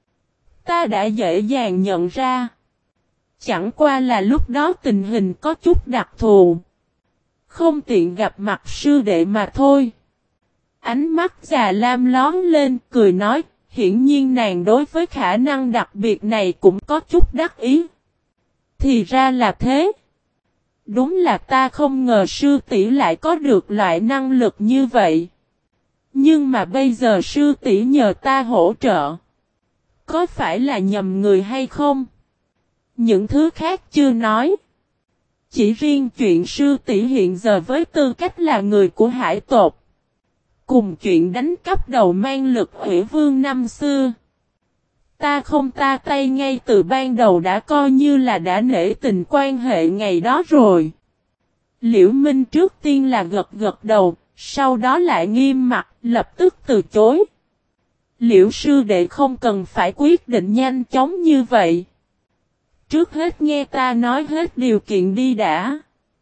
ta đã dễ dàng nhận ra. Chẳng qua là lúc đó tình hình có chút đặc thù, không tiện gặp mặt sư đệ mà thôi. Ánh mắt Già Lam lón lên cười nói. Hiển nhiên nàng đối với khả năng đặc biệt này cũng có chút đắc ý. Thì ra là thế. Đúng là ta không ngờ sư tỷ lại có được loại năng lực như vậy. Nhưng mà bây giờ sư tỷ nhờ ta hỗ trợ. Có phải là nhầm người hay không? Những thứ khác chưa nói. Chỉ riêng chuyện sư tỷ hiện giờ với tư cách là người của hải tộc, cùng chuyện đánh cắp đầu mang lực Hủy Vương năm xưa, Ta không ta tay ngay từ ban đầu đã coi như là đã nể tình quan hệ ngày đó rồi. Liễu Minh trước tiên là gật gật đầu, sau đó lại nghiêm mặt, lập tức từ chối. Liễu sư đệ không cần phải quyết định nhanh chóng như vậy. Trước hết nghe ta nói hết điều kiện đi đã.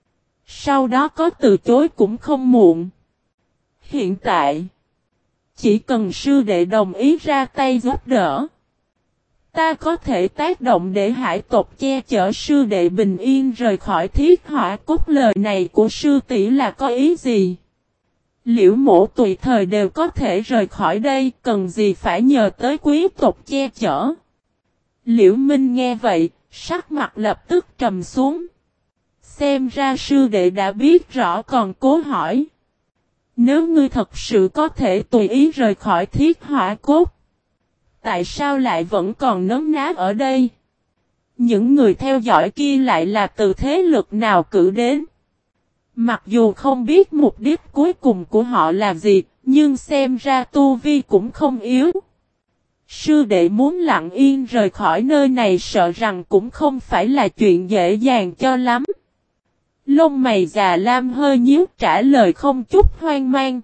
Sau đó có từ chối cũng không muộn. Hiện tại, chỉ cần sư đệ đồng ý ra tay giúp đỡ, ta có thể tác động để hải tộc che chở sư đệ bình yên rời khỏi Thiết Hỏa Cốt. Lời này của sư tỷ là có ý gì? Liễu mộ tùy thời đều có thể rời khỏi đây, cần gì phải nhờ tới quý tộc che chở? Liễu Minh nghe vậy, sắc mặt lập tức trầm xuống. Xem ra sư đệ đã biết rõ còn cố hỏi. Nếu ngươi thật sự có thể tùy ý rời khỏi Thiết Hỏa Cốt, tại sao lại vẫn còn nấn ná ở đây? Những người theo dõi kia lại là từ thế lực nào cử đến? Mặc dù không biết mục đích cuối cùng của họ là gì, nhưng xem ra tu vi cũng không yếu. Sư đệ muốn lặng yên rời khỏi nơi này sợ rằng cũng không phải là chuyện dễ dàng cho lắm. Lông mày già lam hơi nhíu trả lời không chút hoang mang.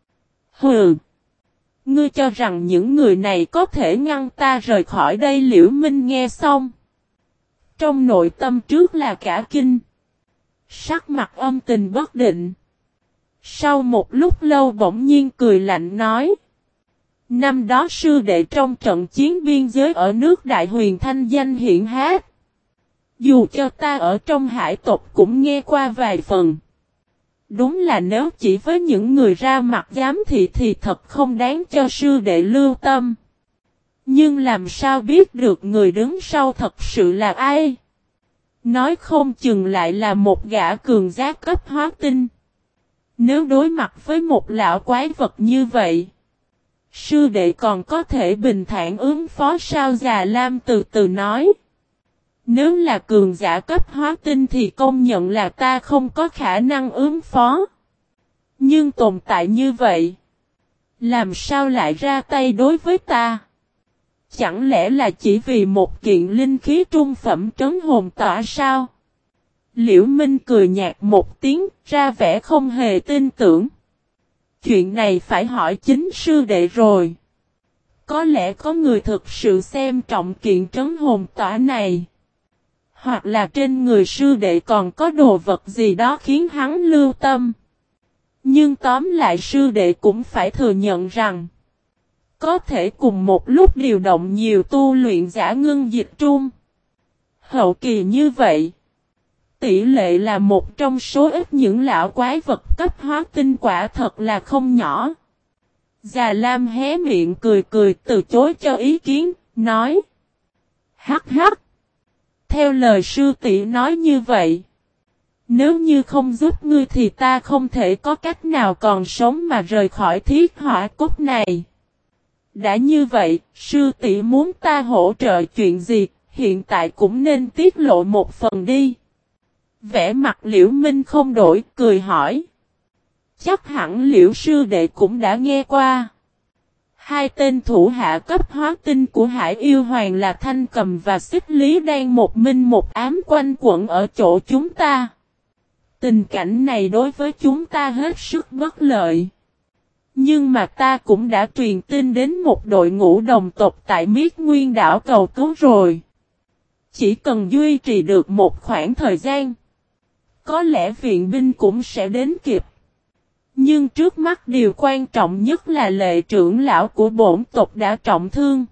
Hừ! Ngươi cho rằng những người này có thể ngăn ta rời khỏi đây? Liễu Minh nghe xong, trong nội tâm trước là cả kinh. Sắc mặt âm tình bất định. Sau một lúc lâu bỗng nhiên cười lạnh nói. Năm đó sư đệ trong trận chiến biên giới ở nước Đại Huyền thanh danh hiển hách. Dù cho ta ở trong hải tộc cũng nghe qua vài phần. Đúng là nếu chỉ với những người ra mặt giám thị thì thật không đáng cho sư đệ lưu tâm. Nhưng làm sao biết được người đứng sau thật sự là ai? Nói không chừng lại là một gã cường giá cấp hóa tinh. Nếu đối mặt với một lão quái vật như vậy, sư đệ còn có thể bình thản ứng phó sao? Già Lam từ từ nói. Nếu là cường giả cấp hóa tinh thì công nhận là ta không có khả năng ứng phó. Nhưng tồn tại như vậy, làm sao lại ra tay đối với ta? Chẳng lẽ là chỉ vì một kiện linh khí trung phẩm trấn hồn tỏa sao? Liễu Minh cười nhạt một tiếng, ra vẻ không hề tin tưởng. Chuyện này phải hỏi chính sư đệ rồi. Có lẽ có người thực sự xem trọng kiện trấn hồn tỏa này. Hoặc là trên người sư đệ còn có đồ vật gì đó khiến hắn lưu tâm. Nhưng tóm lại sư đệ cũng phải thừa nhận rằng, có thể cùng một lúc điều động nhiều tu luyện giả ngưng dịch trung hậu kỳ như vậy, tỷ lệ là một trong số ít những lão quái vật cấp hóa tinh quả thật là không nhỏ. Già Lam hé miệng cười cười từ chối cho ý kiến, nói. Hắc hắc. Theo lời sư tỷ nói như vậy, nếu như không giúp ngươi thì ta không thể có cách nào còn sống mà rời khỏi Thiết Hỏa Cốt này. Đã như vậy, sư tỷ muốn ta hỗ trợ chuyện gì, hiện tại cũng nên tiết lộ một phần đi. Vẻ mặt Liễu Minh không đổi, cười hỏi. Chắc hẳn Liễu sư đệ cũng đã nghe qua. Hai tên thủ hạ cấp hóa tinh của Hải Yêu Hoàng là Thanh Cầm và Xích Lý đang một minh một ám quanh quẩn ở chỗ chúng ta. Tình cảnh này đối với chúng ta hết sức bất lợi. Nhưng mà ta cũng đã truyền tin đến một đội ngũ đồng tộc tại Miết Nguyên đảo cầu cứu rồi. Chỉ cần duy trì được một khoảng thời gian, có lẽ viện binh cũng sẽ đến kịp. Nhưng trước mắt điều quan trọng nhất là Lệ trưởng lão của bổn tộc đã trọng thương,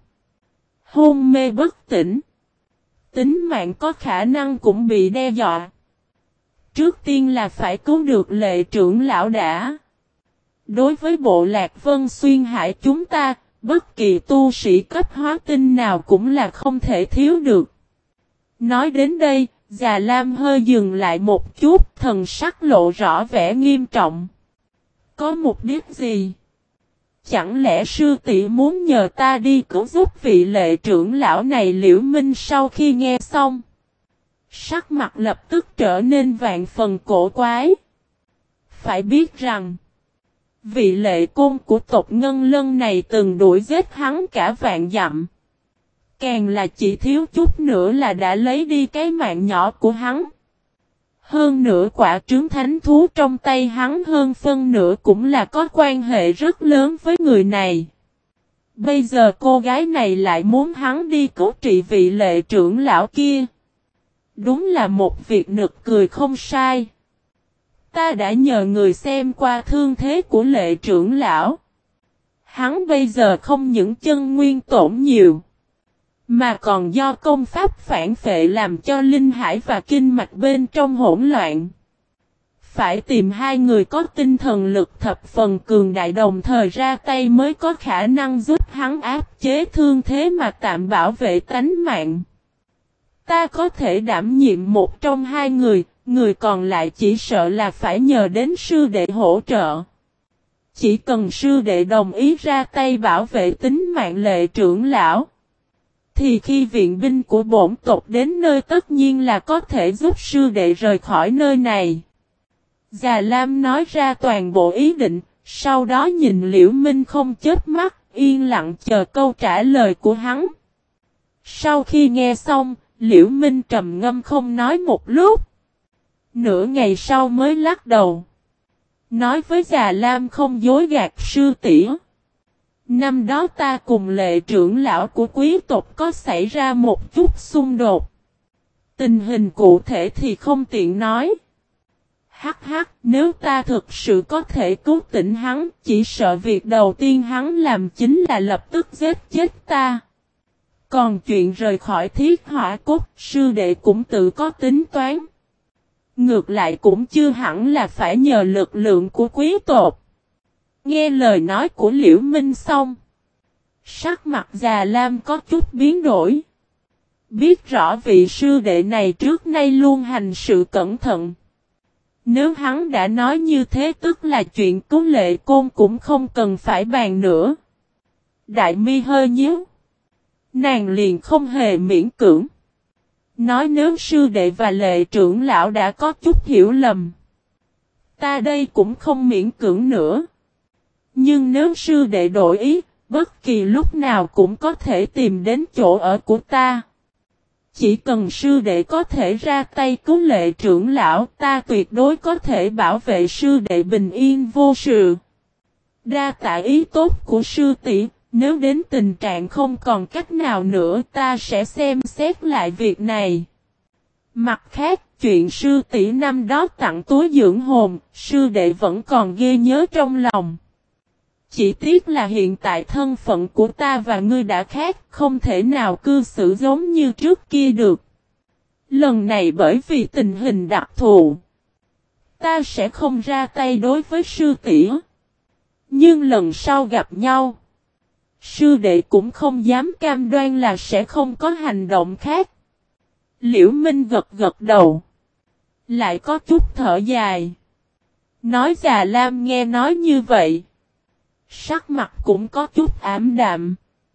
hôn mê bất tỉnh. Tính mạng có khả năng cũng bị đe dọa. Trước tiên là phải cứu được Lệ trưởng lão đã. Đối với bộ lạc Vân Xuyên Hải chúng ta, bất kỳ tu sĩ cấp hóa tinh nào cũng là không thể thiếu được. Nói đến đây, Già Lam hơi dừng lại một chút, thần sắc lộ rõ vẻ nghiêm trọng. Có mục đích gì? Chẳng lẽ sư tỷ muốn nhờ ta đi cứu giúp vị Lệ trưởng lão này? Liễu Minh sau khi nghe xong, sắc mặt lập tức trở nên vạn phần cổ quái. Phải biết rằng, vị Lệ Côn của tộc Ngân Lân này từng đuổi giết hắn cả vạn dặm. Càng là chỉ thiếu chút nữa là đã lấy đi cái mạng nhỏ của hắn. Hơn nữa quả trứng thánh thú trong tay hắn hơn phân nửa cũng là có quan hệ rất lớn với người này. Bây giờ cô gái này lại muốn hắn đi cứu trị vị lệ trưởng lão kia. Đúng là một việc nực cười không sai. Ta đã nhờ người xem qua thương thế của lệ trưởng lão. Hắn bây giờ không những chân nguyên tổn nhiều, mà còn do công pháp phản phệ làm cho linh hải và kinh mạch bên trong hỗn loạn. Phải tìm hai người có tinh thần lực thập phần cường đại đồng thời ra tay mới có khả năng giúp hắn áp chế thương thế mà tạm bảo vệ tánh mạng. Ta có thể đảm nhiệm một trong hai người, người còn lại chỉ sợ là phải nhờ đến sư đệ hỗ trợ. Chỉ cần sư đệ đồng ý ra tay bảo vệ tính mạng lệ trưởng lão, thì khi viện binh của bổn tộc đến nơi tất nhiên là có thể giúp sư đệ rời khỏi nơi này. Già Lam nói ra toàn bộ ý định, sau đó nhìn Liễu Minh không chớp mắt, yên lặng chờ câu trả lời của hắn. Sau khi nghe xong, Liễu Minh trầm ngâm không nói một lúc. Nửa ngày sau mới lắc đầu. Nói với Già Lam không dối gạt sư tỷ. Năm đó ta cùng lệ trưởng lão của quý tộc có xảy ra một chút xung đột. Tình hình cụ thể thì không tiện nói. Hắc hắc, nếu ta thực sự có thể cứu tỉnh hắn, chỉ sợ việc đầu tiên hắn làm chính là lập tức giết chết ta. Còn chuyện rời khỏi Thiết Hỏa Cốt, sư đệ cũng tự có tính toán. Ngược lại cũng chưa hẳn là phải nhờ lực lượng của quý tộc. Nghe lời nói của Liễu Minh xong, sắc mặt Già Lam có chút biến đổi. Biết rõ vị sư đệ này trước nay luôn hành sự cẩn thận. Nếu hắn đã nói như thế tức là chuyện cứu lệ côn cũng không cần phải bàn nữa. Đại mi hơi nhíu. Nàng liền không hề miễn cưỡng. Nói nếu sư đệ và lệ trưởng lão đã có chút hiểu lầm, ta đây cũng không miễn cưỡng nữa. Nhưng nếu sư đệ đổi ý, bất kỳ lúc nào cũng có thể tìm đến chỗ ở của ta. Chỉ cần sư đệ có thể ra tay cứu lệ trưởng lão, ta tuyệt đối có thể bảo vệ sư đệ bình yên vô sự. Đa tạ ý tốt của sư tỷ, nếu đến tình trạng không còn cách nào nữa ta sẽ xem xét lại việc này. Mặt khác, chuyện sư tỷ năm đó tặng túi dưỡng hồn, sư đệ vẫn còn ghi nhớ trong lòng. Chỉ tiếc là hiện tại thân phận của ta và ngươi đã khác, không thể nào cư xử giống như trước kia được. Lần này bởi vì tình hình đặc thù, ta sẽ không ra tay đối với sư tỷ. Nhưng lần sau gặp nhau, sư đệ cũng không dám cam đoan là sẽ không có hành động khác. Liễu Minh gật gật đầu, lại có chút thở dài. Nói Già Lam nghe nói như vậy, sắc mặt cũng có chút ảm đạm.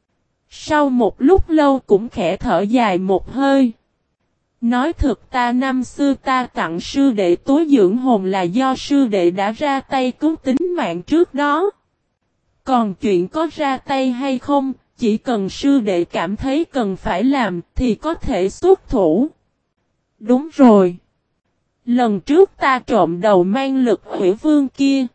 Sau một lúc lâu cũng khẽ thở dài một hơi. Nói thực ta năm xưa ta tặng sư đệ túi dưỡng hồn là do sư đệ đã ra tay cứu tính mạng trước đó. Còn chuyện có ra tay hay không, chỉ cần sư đệ cảm thấy cần phải làm thì có thể xuất thủ. Đúng rồi. Lần trước ta trộm đầu mang lực hủy vương kia,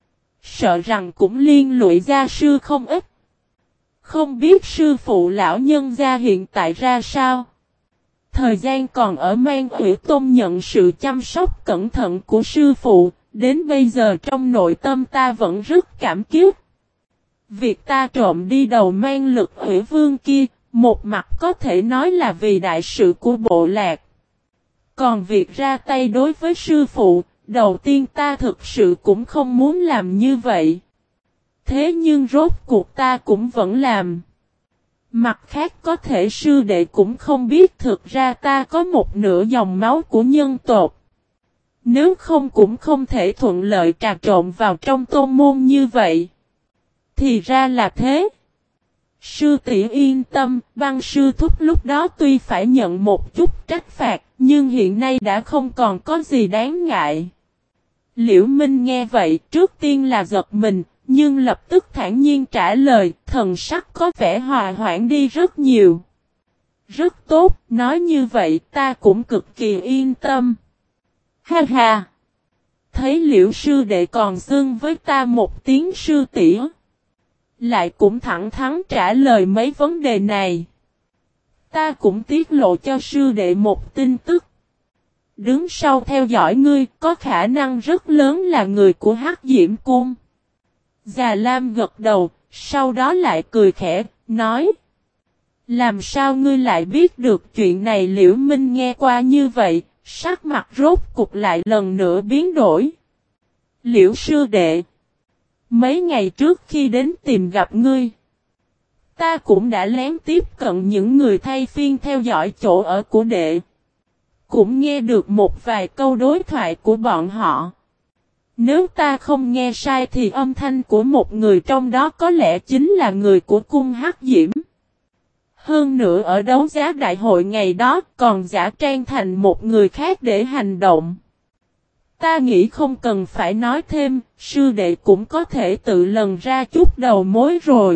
sợ rằng cũng liên lụy gia sư không ít. Không biết sư phụ lão nhân gia hiện tại ra sao. Thời gian còn ở Mang Hủy Tôn nhận sự chăm sóc cẩn thận của sư phụ, đến bây giờ trong nội tâm ta vẫn rất cảm kích. Việc ta trộm đi đầu mang lực hủy vương kia, một mặt có thể nói là vì đại sự của bộ lạc. Còn việc ra tay đối với sư phụ, đầu tiên ta thực sự cũng không muốn làm như vậy. Thế nhưng rốt cuộc ta cũng vẫn làm. Mặt khác có thể sư đệ cũng không biết thực ra ta có một nửa dòng máu của nhân tộc. Nếu không cũng không thể thuận lợi trà trộn vào trong tôn môn như vậy. Thì ra là thế. Sư tỷ yên tâm, Băng sư thúc lúc đó tuy phải nhận một chút trách phạt, nhưng hiện nay đã không còn có gì đáng ngại. Liễu Minh nghe vậy, trước tiên là giật mình, nhưng lập tức thản nhiên trả lời, thần sắc có vẻ hòa hoãn đi rất nhiều. Rất tốt, nói như vậy ta cũng cực kỳ yên tâm. Ha ha! Thấy Liễu sư đệ còn xưng với ta một tiếng sư tỷ, lại cũng thẳng thắn trả lời mấy vấn đề này. Ta cũng tiết lộ cho sư đệ một tin tức. Đứng sau theo dõi ngươi có khả năng rất lớn là người của Hắc Diễm Cung. Già Lam gật đầu, sau đó lại cười khẽ, nói. Làm sao ngươi lại biết được chuyện này? Liễu Minh nghe qua như vậy, sắc mặt rốt cục lại lần nữa biến đổi. Liễu sư đệ, mấy ngày trước khi đến tìm gặp ngươi, ta cũng đã lén tiếp cận những người thay phiên theo dõi chỗ ở của đệ. Cũng nghe được một vài câu đối thoại của bọn họ. Nếu ta không nghe sai thì âm thanh của một người trong đó có lẽ chính là người của cung Hắc Diễm. Hơn nữa ở đấu giá đại hội ngày đó còn giả trang thành một người khác để hành động. Ta nghĩ không cần phải nói thêm, sư đệ cũng có thể tự lần ra chút đầu mối rồi.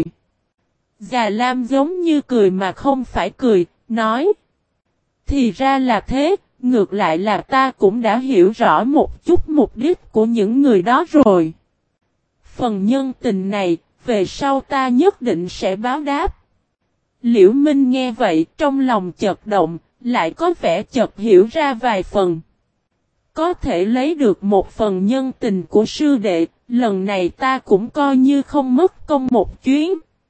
Già Lam giống như cười mà không phải cười, nói. Thì ra là thế, ngược lại là ta cũng đã hiểu rõ một chút mục đích của những người đó rồi. Phần nhân tình này, về sau ta nhất định sẽ báo đáp. Liễu Minh nghe vậy trong lòng chợt động, lại có vẻ chợt hiểu ra vài phần. Có thể lấy được một phần nhân tình của sư đệ, lần này ta cũng coi như không mất công một chuyến.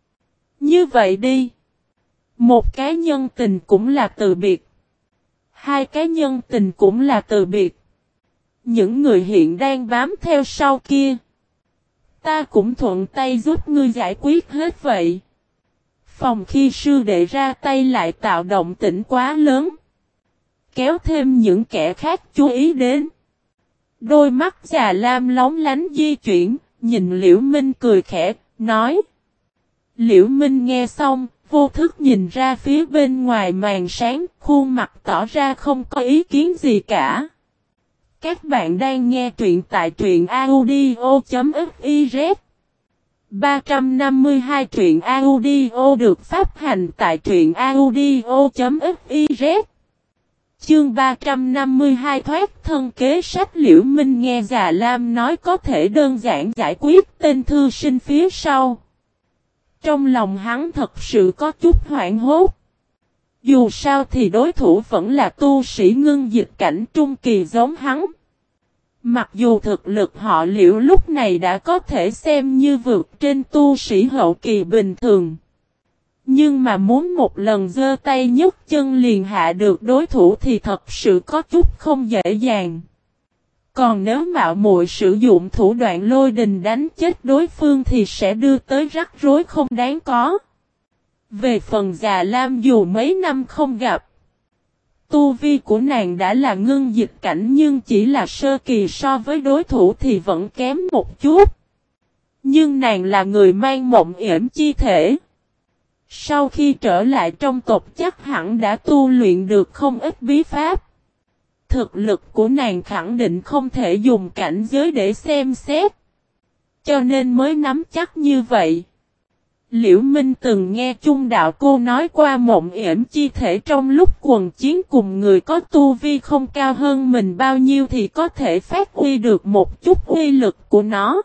Như vậy đi. Một cái nhân tình cũng là từ biệt. Hai cái nhân tình cũng là từ biệt. Những người hiện đang bám theo sau kia. Ta cũng thuận tay giúp ngươi giải quyết hết vậy. Phòng khi sư đệ ra tay lại tạo động tĩnh quá lớn. Kéo thêm những kẻ khác chú ý đến. Đôi mắt Già Lam lóng lánh di chuyển, nhìn Liễu Minh cười khẽ, nói. Liễu Minh nghe xong, vô thức nhìn ra phía bên ngoài màn sáng, khuôn mặt tỏ ra không có ý kiến gì cả. Các bạn đang nghe truyện tại truyện audio.fiz 352 truyện audio được phát hành tại truyện audio.fiz. Chương 352 thoát thân kế sách. Liễu Minh nghe Già Lam nói có thể đơn giản giải quyết tên thư sinh phía sau. Trong lòng hắn thật sự có chút hoảng hốt. Dù sao thì đối thủ vẫn là tu sĩ ngưng dịch cảnh trung kỳ giống hắn. Mặc dù thực lực họ Liễu lúc này đã có thể xem như vượt trên tu sĩ hậu kỳ bình thường. Nhưng mà muốn một lần giơ tay nhấc chân liền hạ được đối thủ thì thật sự có chút không dễ dàng. Còn nếu mạo muội sử dụng thủ đoạn lôi đình đánh chết đối phương thì sẽ đưa tới rắc rối không đáng có. Về phần Già Lam dù mấy năm không gặp, tu vi của nàng đã là ngưng dịch cảnh nhưng chỉ là sơ kỳ, so với đối thủ thì vẫn kém một chút. Nhưng nàng là người mang mộng yểm chi thể. Sau khi trở lại trong tộc chắc hẳn đã tu luyện được không ít bí pháp. Thực lực của nàng khẳng định không thể dùng cảnh giới để xem xét. Cho nên mới nắm chắc như vậy. Liễu Minh từng nghe Chung Đạo Cô nói qua mộng yểm chi thể trong lúc quần chiến cùng người có tu vi không cao hơn mình bao nhiêu thì có thể phát huy được một chút uy lực của nó.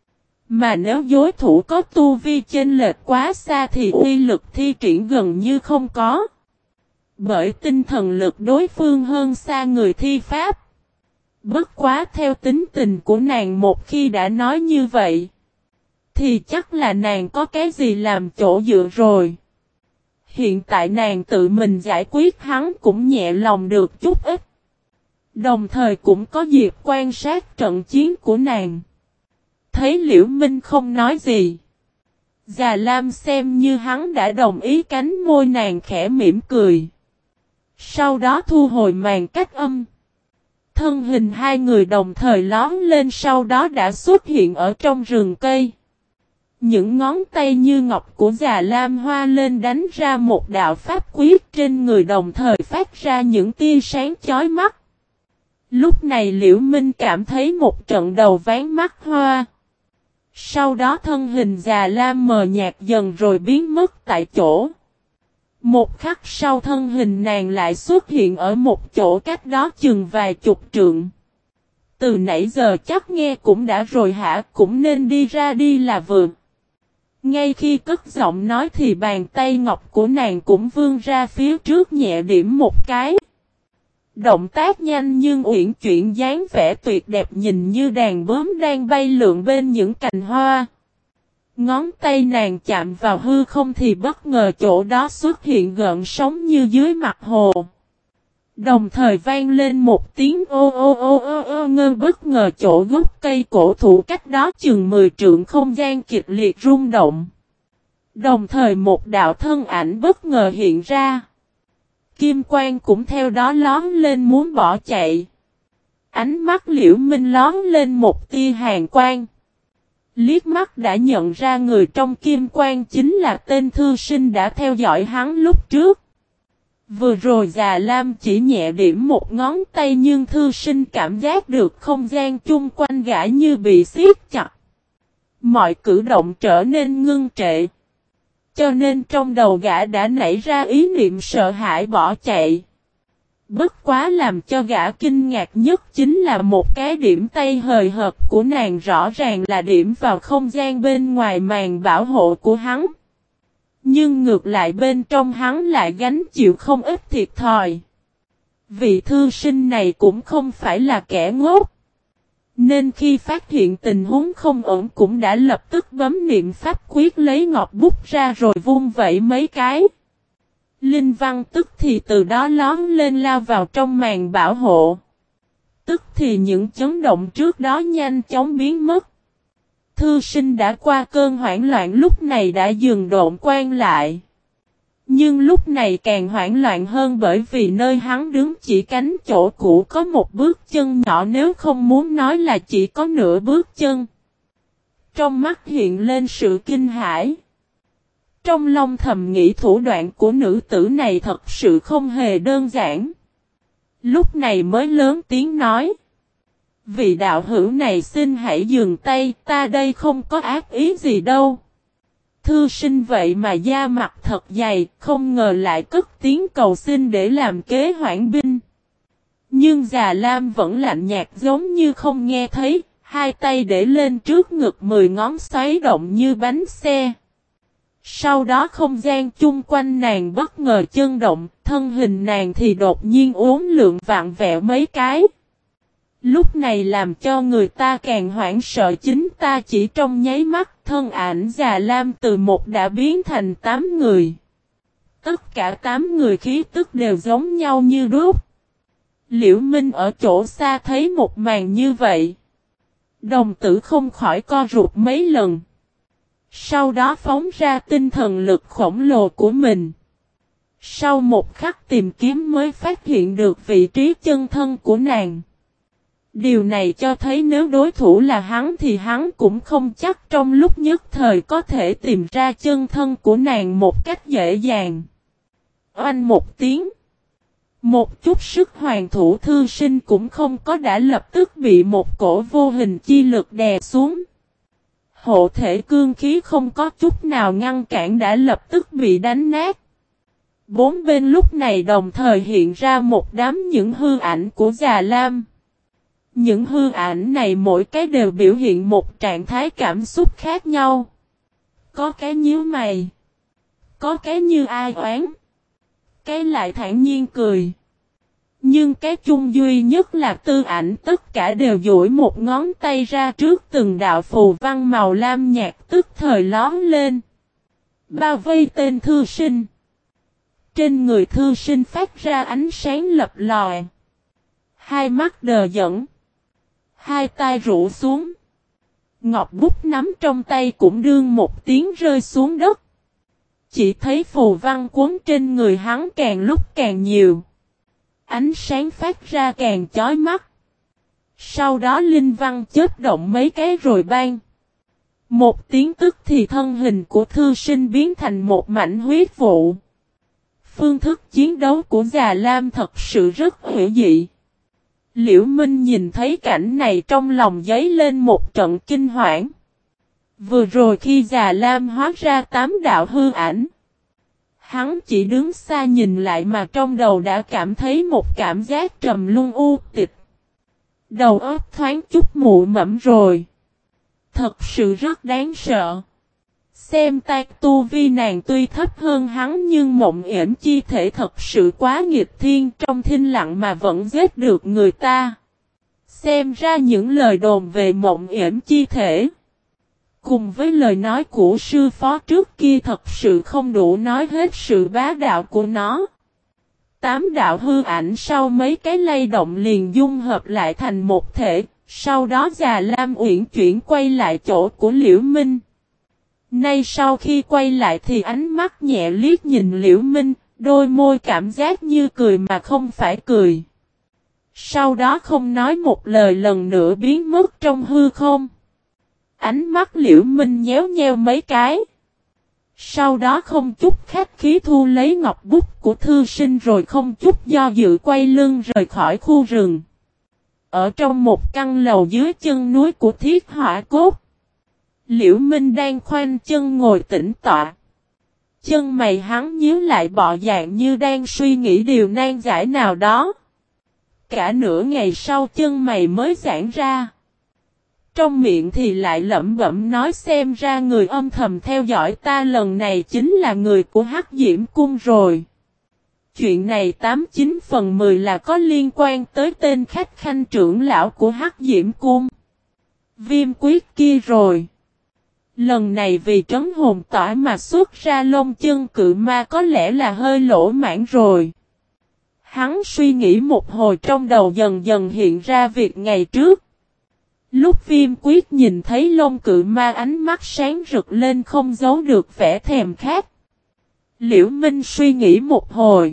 Mà nếu đối thủ có tu vi chênh lệch quá xa thì uy lực thi triển gần như không có. Bởi tinh thần lực đối phương hơn xa người thi pháp. Bất quá theo tính tình của nàng một khi đã nói như vậy, thì chắc là nàng có cái gì làm chỗ dựa rồi. Hiện tại nàng tự mình giải quyết hắn cũng nhẹ lòng được chút ít. Đồng thời cũng có dịp quan sát trận chiến của nàng. Thấy Liễu Minh không nói gì, Già Lam xem như hắn đã đồng ý, cánh môi nàng khẽ mỉm cười. Sau đó thu hồi màn cách âm. Thân hình hai người đồng thời lóm lên, sau đó đã xuất hiện ở trong rừng cây. Những ngón tay như ngọc của Già Lam hoa lên đánh ra một đạo pháp quyết trên người, đồng thời phát ra những tia sáng chói mắt. Lúc này Liễu Minh cảm thấy một trận đầu ván mắt hoa. Sau đó thân hình Già Lam mờ nhạt dần rồi biến mất tại chỗ. Một khắc sau thân hình nàng lại xuất hiện ở một chỗ cách đó chừng vài chục trượng. Từ nãy giờ chắc nghe cũng đã rồi hả, cũng nên đi ra đi là vừa. Ngay khi cất giọng nói thì bàn tay ngọc của nàng cũng vươn ra phía trước nhẹ điểm một cái. Động tác nhanh nhưng uyển chuyển, dáng vẻ tuyệt đẹp, nhìn như đàn bướm đang bay lượn bên những cành hoa. Ngón tay nàng chạm vào hư không thì bất ngờ chỗ đó xuất hiện gợn sóng như dưới mặt hồ. Đồng thời vang lên một tiếng ô ô ô ô ô ngơ, bất ngờ chỗ gốc cây cổ thụ cách đó chừng 10 trượng không gian kịch liệt rung động. Đồng thời một đạo thân ảnh bất ngờ hiện ra. Kim quang cũng theo đó lóm lên muốn bỏ chạy. Ánh mắt Liễu Minh lóm lên một tia hàn quang. Liếc mắt đã nhận ra người trong kim quang chính là tên thư sinh đã theo dõi hắn lúc trước. Vừa rồi Già Lam chỉ nhẹ điểm một ngón tay nhưng thư sinh cảm giác được không gian chung quanh gã như bị siết chặt. Mọi cử động trở nên ngưng trệ. Cho nên trong đầu gã đã nảy ra ý niệm sợ hãi bỏ chạy. Bất quá làm cho gã kinh ngạc nhất chính là một cái điểm tay hời hợt của nàng rõ ràng là điểm vào không gian bên ngoài màn bảo hộ của hắn. Nhưng ngược lại bên trong hắn lại gánh chịu không ít thiệt thòi. Vị thư sinh này cũng không phải là kẻ ngốc. Nên khi phát hiện tình huống không ổn cũng đã lập tức bấm niệm pháp quyết lấy ngọc bút ra rồi vung vẩy mấy cái. Linh văn tức thì từ đó lóm lên lao vào trong màn bảo hộ. Tức thì những chấn động trước đó nhanh chóng biến mất. Thư sinh đã qua cơn hoảng loạn lúc này đã dừng độn quang lại. Nhưng lúc này càng hoảng loạn hơn bởi vì nơi hắn đứng chỉ cánh chỗ cũ có một bước chân nhỏ, nếu không muốn nói là chỉ có nửa bước chân. Trong mắt hiện lên sự kinh hãi. Trong lòng thầm nghĩ thủ đoạn của nữ tử này thật sự không hề đơn giản. Lúc này mới lớn tiếng nói. Vị đạo hữu này xin hãy dừng tay, ta đây không có ác ý gì đâu. Thư sinh vậy mà da mặt thật dày, không ngờ lại cất tiếng cầu xin để làm kế hoãn binh. Nhưng Già Lam vẫn lạnh nhạt giống như không nghe thấy, hai tay để lên trước ngực 10 ngón xoáy động như bánh xe. Sau đó không gian chung quanh nàng bất ngờ chấn động, thân hình nàng thì đột nhiên uốn lượn vặn vẹo mấy cái. Lúc này làm cho người ta càng hoảng sợ chính ta chỉ trong nháy mắt thân ảnh Già Lam từ một đã biến thành 8 người. Tất cả 8 người khí tức đều giống nhau như đúc. Liễu Minh ở chỗ xa thấy một màn như vậy. Đồng tử không khỏi co rụt mấy lần. Sau đó phóng ra tinh thần lực khổng lồ của mình. Sau một khắc tìm kiếm mới phát hiện được vị trí chân thân của nàng. Điều này cho thấy nếu đối thủ là hắn thì hắn cũng không chắc trong lúc nhất thời có thể tìm ra chân thân của nàng một cách dễ dàng. Oanh một tiếng. Một chút sức hoàng thủ thư sinh cũng không có đã lập tức bị một cổ vô hình chi lực đè xuống. Hộ thể cương khí không có chút nào ngăn cản đã lập tức bị đánh nát. Bốn bên lúc này đồng thời hiện ra một đám những hư ảnh của Già Lam. Những hư ảnh này mỗi cái đều biểu hiện một trạng thái cảm xúc khác nhau. Có cái nhíu mày. Có cái như ai oán. Cái lại thản nhiên cười. Nhưng cái chung duy nhất là tư ảnh tất cả đều duỗi một ngón tay ra trước từng đạo phù văn màu lam nhạt tức thời lóm lên. Bao vây tên thư sinh. Trên người thư sinh phát ra ánh sáng lập lòi. Hai mắt đờ đẫn. Hai tay rũ xuống. Ngọc bút nắm trong tay cũng đương một tiếng rơi xuống đất. Chỉ thấy phù văn cuốn trên người hắn càng lúc càng nhiều. Ánh sáng phát ra càng chói mắt. Sau đó linh văn chớp động mấy cái rồi ban. Một tiếng tức thì thân hình của thư sinh biến thành một mảnh huyết vụ. Phương thức chiến đấu của Già Lam thật sự rất hữu dị. Liễu Minh nhìn thấy cảnh này trong lòng dấy lên một trận kinh hoảng. Vừa rồi khi Già Lam hóa ra 8 đạo hư ảnh. Hắn chỉ đứng xa nhìn lại mà trong đầu đã cảm thấy một cảm giác trầm luân u tịch. Đầu óc thoáng chút mụ mẫm rồi. Thật sự rất đáng sợ. Xem tác tu vi nàng tuy thấp hơn hắn nhưng Mộng Yểm chi thể thật sự quá nghịch thiên, trong thinh lặng mà vẫn giết được người ta. Xem ra những lời đồn về Mộng Yểm chi thể, cùng với lời nói của sư phó trước kia thật sự không đủ nói hết sự bá đạo của nó. 8 đạo hư ảnh sau mấy cái lay động liền dung hợp lại thành một thể, sau đó Già Lam Uyển chuyển quay lại chỗ của Liễu Minh. Nay sau khi quay lại thì ánh mắt nhẹ liếc nhìn Liễu Minh, đôi môi cảm giác như cười mà không phải cười. Sau đó không nói một lời lần nữa biến mất trong hư không. Ánh mắt Liễu Minh nhéo nheo mấy cái. Sau đó không chút khách khí thu lấy ngọc bút của thư sinh rồi không chút do dự quay lưng rời khỏi khu rừng. Ở trong một căn lầu dưới chân núi của Thiết Hỏa Cốt, Liễu Minh đang khoanh chân ngồi tĩnh tọa. Chân mày hắn nhíu lại bộ dạng như đang suy nghĩ điều nan giải nào đó. Cả nửa ngày sau chân mày mới giãn ra. Trong miệng thì lại lẩm bẩm nói xem ra người âm thầm theo dõi ta lần này chính là người của Hắc Diễm Cung rồi. Chuyện này 89/10 là có liên quan tới tên khách khanh trưởng lão của Hắc Diễm Cung. Viêm quyết kia rồi. Lần này vì trấn hồn tỏa mà xuất ra lông chân cự ma có lẽ là hơi lỗ mãn rồi. Hắn suy nghĩ một hồi trong đầu dần dần hiện ra việc ngày trước. Lúc Viêm quyết nhìn thấy lông cự ma ánh mắt sáng rực lên không giấu được vẻ thèm khát. Liễu Minh suy nghĩ một hồi.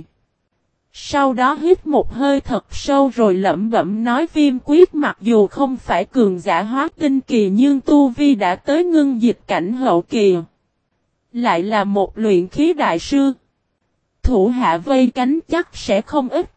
Sau đó hít một hơi thật sâu rồi lẩm bẩm nói Viêm quyết mặc dù không phải cường giả hóa tinh kỳ nhưng tu vi đã tới ngưng dịch cảnh hậu kỳ. Lại là một luyện khí đại sư. Thủ hạ vây cánh chắc sẽ không ít.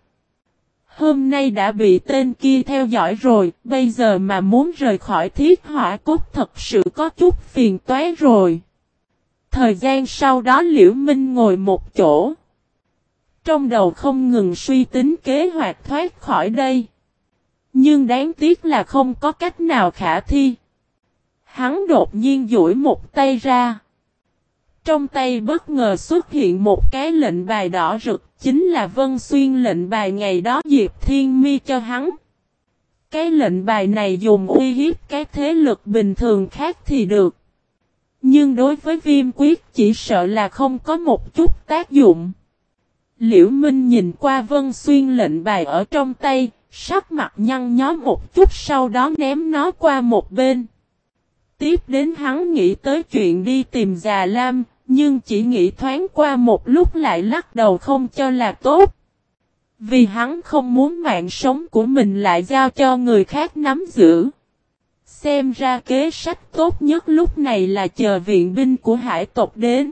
Hôm nay đã bị tên kia theo dõi rồi, bây giờ mà muốn rời khỏi Thiết Hỏa Cốt thật sự có chút phiền toái rồi. Thời gian sau đó Liễu Minh ngồi một chỗ. Trong đầu không ngừng suy tính kế hoạch thoát khỏi đây. Nhưng đáng tiếc là không có cách nào khả thi. Hắn đột nhiên duỗi một tay ra. Trong tay bất ngờ xuất hiện một cái lệnh bài đỏ rực, chính là Vân Xuyên lệnh bài ngày đó Diệp Thiên Mi cho hắn. Cái lệnh bài này dùng uy hiếp các thế lực bình thường khác thì được. Nhưng đối với Viêm quyết chỉ sợ là không có một chút tác dụng. Liễu Minh nhìn qua Vân Xuyên lệnh bài ở trong tay, sắc mặt nhăn nhó một chút sau đó ném nó qua một bên. Tiếp đến hắn nghĩ tới chuyện đi tìm Già Lam, nhưng chỉ nghĩ thoáng qua một lúc lại lắc đầu không cho là tốt. Vì hắn không muốn mạng sống của mình lại giao cho người khác nắm giữ. Xem ra kế sách tốt nhất lúc này là chờ viện binh của hải tộc đến.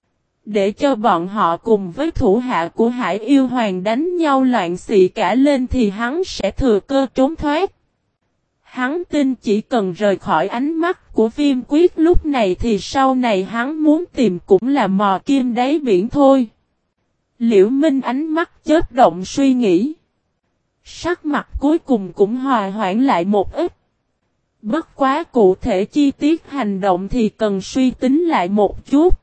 Để cho bọn họ cùng với thủ hạ của Hải Yêu Hoàng đánh nhau loạn xị cả lên thì hắn sẽ thừa cơ trốn thoát. Hắn tin chỉ cần rời khỏi ánh mắt của Viêm quyết lúc này thì sau này hắn muốn tìm cũng là mò kim đáy biển thôi. Liễu Minh ánh mắt chớp động suy nghĩ. Sắc mặt cuối cùng cũng hòa hoãn lại một ít. Bất quá cụ thể chi tiết hành động thì cần suy tính lại một chút.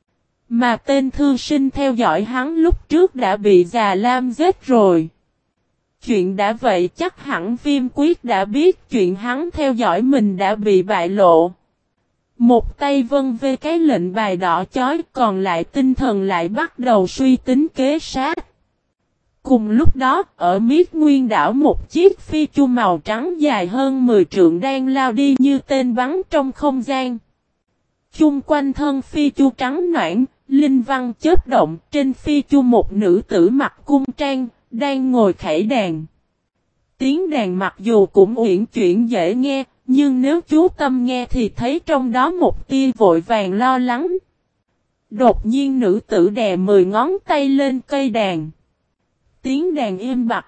Mà tên thư sinh theo dõi hắn lúc trước đã bị Già Lam giết rồi. Chuyện đã vậy chắc hẳn Viêm quyết đã biết chuyện hắn theo dõi mình đã bị bại lộ. Một tay vân về cái lệnh bài đỏ chói còn lại tinh thần lại bắt đầu suy tính kế sát. Cùng lúc đó ở Miết Nguyên đảo một chiếc phi chu màu trắng dài hơn 10 trượng đang lao đi như tên bắn trong không gian. Chung quanh thân phi chu trắng noãn, linh văn chớp động trên phi chu một nữ tử mặc cung trang, đang ngồi khẩy đàn. Tiếng đàn mặc dù cũng uyển chuyển dễ nghe, nhưng nếu chú tâm nghe thì thấy trong đó một tia vội vàng lo lắng. Đột nhiên nữ tử đè 10 ngón tay lên cây đàn. Tiếng đàn im bặt.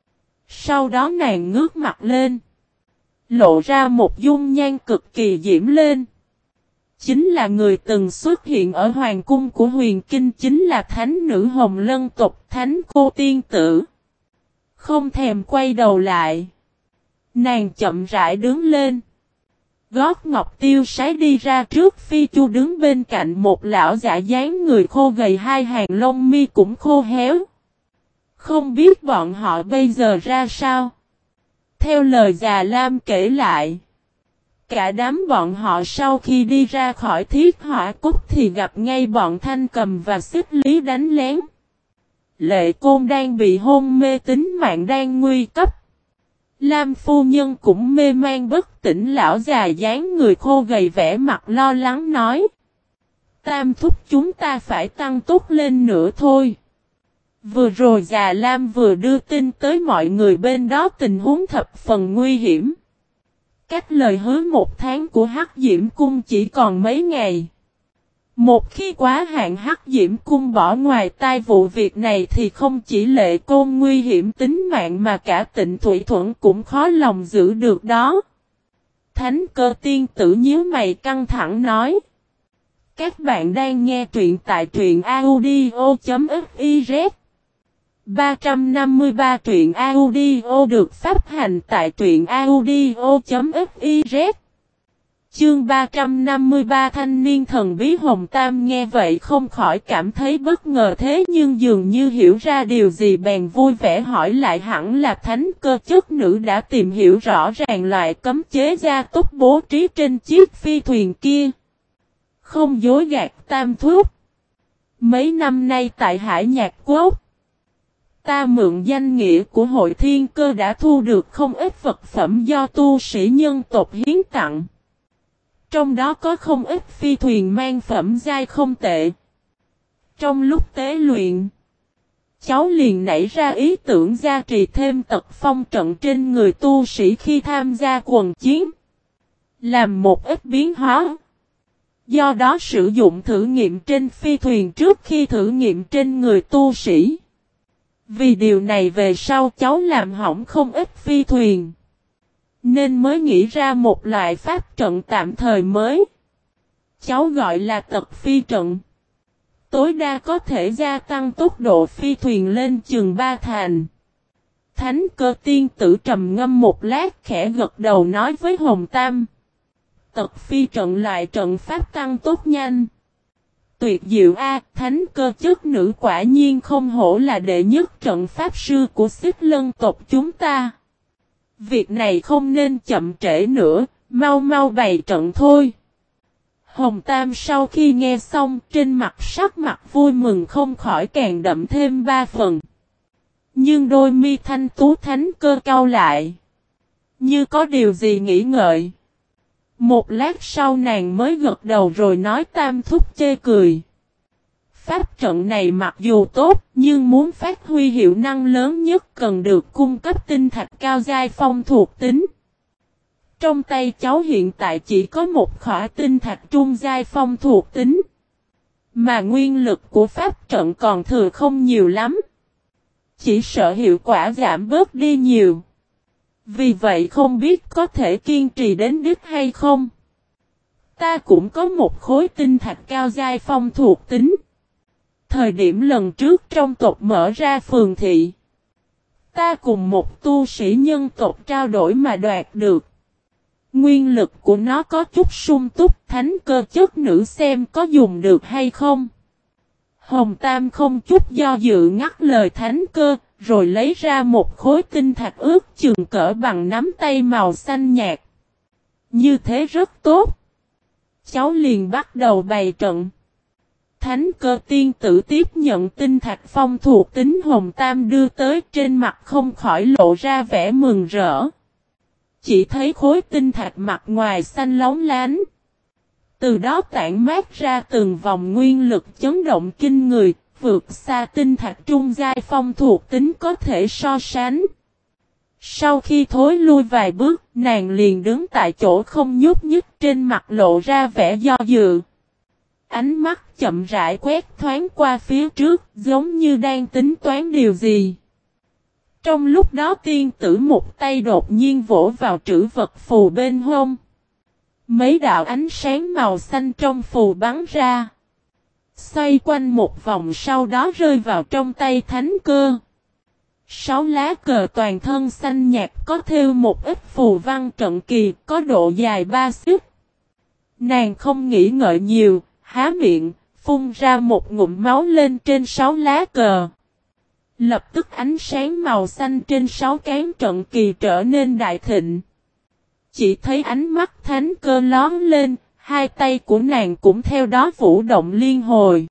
Sau đó nàng ngước mặt lên. Lộ ra một dung nhan cực kỳ diễm lên. chính là người từng xuất hiện ở hoàng cung của Huyền Kinh, chính là thánh nữ Hồng Lân tộc Thánh Cô Tiên Tử. Không thèm quay đầu lại. Nàng chậm rãi đứng lên. Gót ngọc tiêu sái đi ra trước Phi Chu, đứng bên cạnh một lão giả dáng người khô gầy, hai hàng lông mi cũng khô héo. Không biết bọn họ bây giờ ra sao? Theo lời già Lam kể lại, cả đám bọn họ sau khi đi ra khỏi Thiết Hỏa Cúc thì gặp ngay bọn Thanh Cầm và Xích Lý đánh lén. Lệ Côn đang bị hôn mê, tính mạng đang nguy cấp. Lam phu nhân cũng mê man bất tỉnh. Lão già dáng người khô gầy vẻ mặt lo lắng nói: Tam thúc, chúng ta phải tăng tốc lên nữa thôi. Vừa rồi già Lam vừa đưa tin tới mọi người bên đó tình huống thập phần nguy hiểm. Cách lời hứa 1 tháng của Hắc Diễm Cung chỉ còn mấy ngày. Một khi quá hạn Hắc Diễm Cung bỏ ngoài tai vụ việc này thì không chỉ Lệ Côn nguy hiểm tính mạng mà cả Tịnh Thủy Thuận cũng khó lòng giữ được đó. Thánh Cơ Tiên Tử nhíu mày căng thẳng nói: Các bạn đang nghe truyện tại truyện audio.fiz. 353 truyện audio được phát hành tại truyện audio.fiz. Chương 353 Thanh niên thần bí. Hồng Tam nghe vậy không khỏi cảm thấy bất ngờ, thế nhưng dường như hiểu ra điều gì bèn vui vẻ hỏi lại: hẳn là Thánh Cơ chất nữ đã tìm hiểu rõ ràng loại cấm chế gia tốc bố trí trên chiếc phi thuyền kia. Không dối gạt Tam thúc, mấy năm nay tại Hải Nhạc Quốc, ta mượn danh nghĩa của Hội Thiên Cơ đã thu được không ít vật phẩm do tu sĩ nhân tộc hiến tặng. Trong đó có không ít phi thuyền mang phẩm giai không tệ. Trong lúc tế luyện, cháu liền nảy ra ý tưởng gia trì thêm tật phong trận trên người tu sĩ khi tham gia quần chiến, làm một ít biến hóa. Do đó sử dụng thử nghiệm trên phi thuyền trước khi thử nghiệm trên người tu sĩ. Vì điều này về sau cháu làm hỏng không ít phi thuyền, nên mới nghĩ ra một loại pháp trận tạm thời mới. Cháu gọi là tật phi trận. Tối đa có thể gia tăng tốc độ phi thuyền lên chừng 3 thành. Thánh Cơ Tiên Tử trầm ngâm một lát khẽ gật đầu nói với Hồng Tam: Tật phi trận lại trận pháp tăng tốc nhanh. Tuyệt diệu a, Thánh Cơ chất nữ quả nhiên không hổ là đệ nhất trận pháp sư của Xích Lân tộc chúng ta. Việc này không nên chậm trễ nữa, mau mau bày trận thôi. Hồng Tam sau khi nghe xong trên mặt sắc mặt vui mừng không khỏi càng đậm thêm 3 phần. Nhưng đôi mi thanh tú Thánh Cơ cau lại, như có điều gì nghĩ ngợi. Một lát sau nàng mới gật đầu rồi nói: Tam thúc chê cười. Pháp trận này mặc dù tốt, nhưng muốn phát huy hiệu năng lớn nhất cần được cung cấp tinh thạch cao giai phong thuộc tính. Trong tay cháu hiện tại chỉ có một khỏa tinh thạch trung giai phong thuộc tính, mà nguyên lực của pháp trận còn thừa không nhiều lắm. Chỉ sợ hiệu quả giảm bớt đi nhiều. Vì vậy không biết có thể kiên trì đến đích hay không. Ta cũng có một khối tinh thạch cao giai phong thuộc tính. Thời điểm lần trước trong tộc mở ra phường thị, ta cùng một tu sĩ nhân tộc trao đổi mà đoạt được. Nguyên lực của nó có chút sung túc, Thánh Cơ chất nữ xem có dùng được hay không. Hồng Tam không chút do dự ngắt lời Thánh Cơ, rồi lấy ra một khối tinh thạch ước chừng cỡ bằng nắm tay màu xanh nhạt. Như thế rất tốt. Cháu liền bắt đầu bày trận. Thánh Cơ Tiên Tử tiếp nhận tinh thạch phong thuộc tính Hồng Tam đưa tới, trên mặt không khỏi lộ ra vẻ mừng rỡ. Chỉ thấy khối tinh thạch mặt ngoài xanh lóng lánh. Từ đó tản mát ra từng vòng nguyên lực chấn động kinh người, vượt xa tinh thạch trung giai phong thuộc tính có thể so sánh. Sau khi thối lui vài bước, nàng liền đứng tại chỗ không nhúc nhích, trên mặt lộ ra vẻ do dự. Ánh mắt chậm rãi quét thoáng qua phía trước, giống như đang tính toán điều gì. Trong lúc đó tiên tử một tay đột nhiên vỗ vào trữ vật phù bên hông. Mấy đạo ánh sáng màu xanh trong phù bắn ra. Xoay quanh một vòng sau đó rơi vào trong tay thánh cơ. 6 lá cờ toàn thân xanh nhạt có thêu một ít phù văn trận kỳ có độ dài 3 xích. Nàng không nghĩ ngợi nhiều, há miệng, phun ra một ngụm máu lên trên 6 lá cờ. Lập tức ánh sáng màu xanh trên 6 cán trận kỳ trở nên đại thịnh. Chỉ thấy ánh mắt thánh cơ lóm lên, hai tay của nàng cũng theo đó vũ động liên hồi.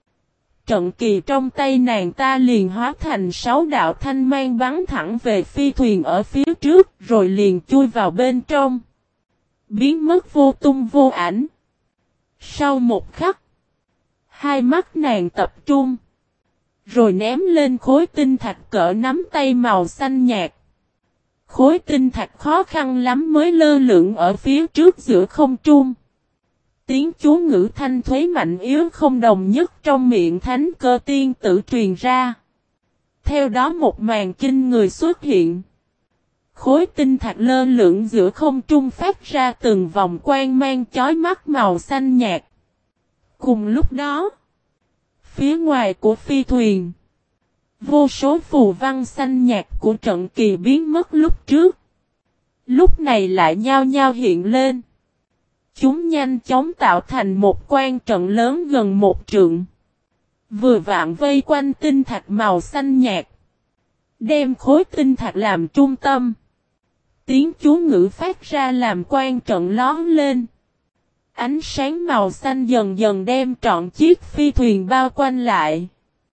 Trận kỳ trong tay nàng ta liền hóa thành 6 đạo thanh mang bắn thẳng về phi thuyền ở phía trước rồi liền chui vào bên trong. Biến mất vô tung vô ảnh. Sau một khắc, hai mắt nàng tập trung. Rồi ném lên khối tinh thạch cỡ nắm tay màu xanh nhạt. Khối tinh thạch khó khăn lắm mới lơ lửng ở phía trước giữa không trung. Tiếng chú ngữ thanh thuế mạnh yếu không đồng nhất trong miệng thánh cơ tiên tử truyền ra. Theo đó một màn kinh người xuất hiện. Khối tinh thạch lơ lửng giữa không trung phát ra từng vòng quang mang chói mắt màu xanh nhạt. Cùng lúc đó, phía ngoài của phi thuyền, vô số phù văn xanh nhạt của trận kỳ biến mất lúc trước. Lúc này lại nhao nhao hiện lên. Chúng nhanh chóng tạo thành một quan trận lớn gần 1 trượng. Vừa vạn vây quanh tinh thạch màu xanh nhạt. Đem khối tinh thạch làm trung tâm. Tiếng chú ngữ phát ra làm quan trận lóm lên. Ánh sáng màu xanh dần dần đem trọn chiếc phi thuyền bao quanh lại.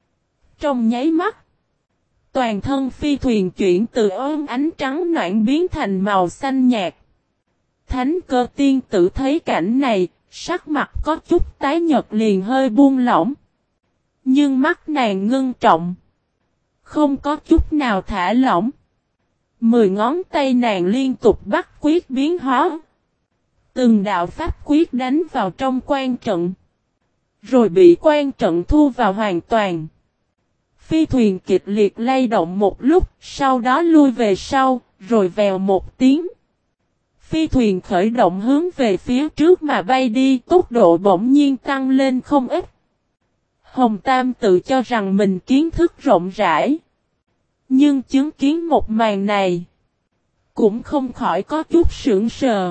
Trong nháy mắt, toàn thân phi thuyền chuyển từ ốm ánh trắng noãn biến thành màu xanh nhạt. Thánh cơ tiên tử thấy cảnh này, sắc mặt có chút tái nhợt liền hơi buông lỏng. Nhưng mắt nàng ngưng trọng. Không có chút nào thả lỏng. 10 ngón tay nàng liên tục bắt quyết biến hóa. Từng đạo pháp quyết đánh vào trong quan trận. Rồi bị quan trận thu vào hoàn toàn. Phi thuyền kịch liệt lay động một lúc, sau đó lui về sau, rồi vèo một tiếng. Phi thuyền khởi động hướng về phía trước mà bay đi, tốc độ bỗng nhiên tăng lên không ít. Hồng Tam tự cho rằng mình kiến thức rộng rãi. Nhưng chứng kiến một màn này, cũng không khỏi có chút sững sờ.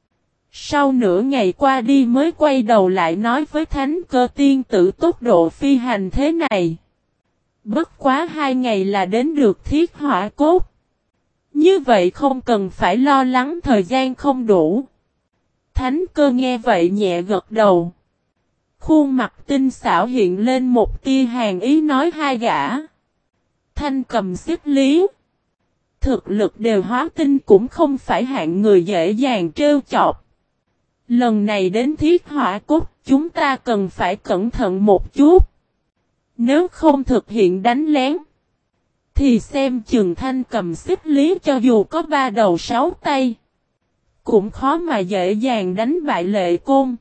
Sau nửa ngày qua đi mới quay đầu lại nói với thánh cơ tiên tử tốc độ phi hành thế này. Bất quá 2 ngày là đến được Thiết Hỏa Cốt. Như vậy không cần phải lo lắng thời gian không đủ. Thánh cơ nghe vậy nhẹ gật đầu. Khuôn mặt tinh xảo hiện lên một tia hàn ý nói hai gã. Thanh Cầm Xích Lý. Thực lực đều hóa tinh cũng không phải hạng người dễ dàng trêu chọc. Lần này đến Thiết Hỏa Cốt chúng ta cần phải cẩn thận một chút. Nếu không thực hiện đánh lén, thì xem chừng Thanh Cầm Xích Lý cho dù có 3 đầu 6 tay, cũng khó mà dễ dàng đánh bại Lệ Côn.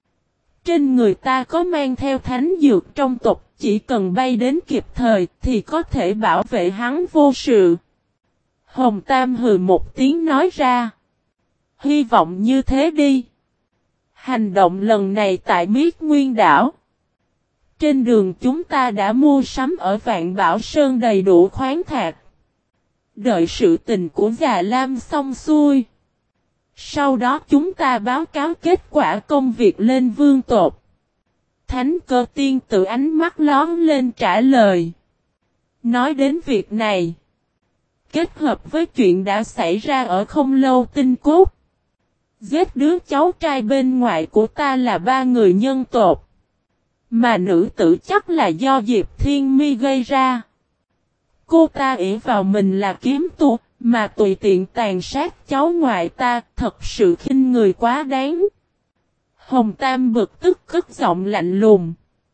Trên người ta có mang theo thánh dược trong tộc, chỉ cần bay đến kịp thời thì có thể bảo vệ hắn vô sự. Hồng Tam hừ một tiếng nói ra. Hy vọng như thế đi. Hành động lần này tại Miết Nguyên Đảo. Trên đường chúng ta đã mua sắm ở Vạn Bảo Sơn đầy đủ khoáng thạch. Đợi sự tình của Già Lam xong xuôi. Sau đó chúng ta báo cáo kết quả công việc lên vương tộc. Thánh cơ tiên tự ánh mắt lóm lên trả lời. Nói đến việc này, kết hợp với chuyện đã xảy ra ở không lâu Tinh Cốt. Giết đứa cháu trai bên ngoại của ta là 3 người nhân tộc. Mà nữ tử chắc là do Diệp Thiên Mi gây ra. Cô ta ỷ vào mình là kiếm tu, mà tùy tiện tàn sát cháu ngoại ta, thật sự khinh người quá đáng. Hồng Tam bực tức cất giọng lạnh lùng.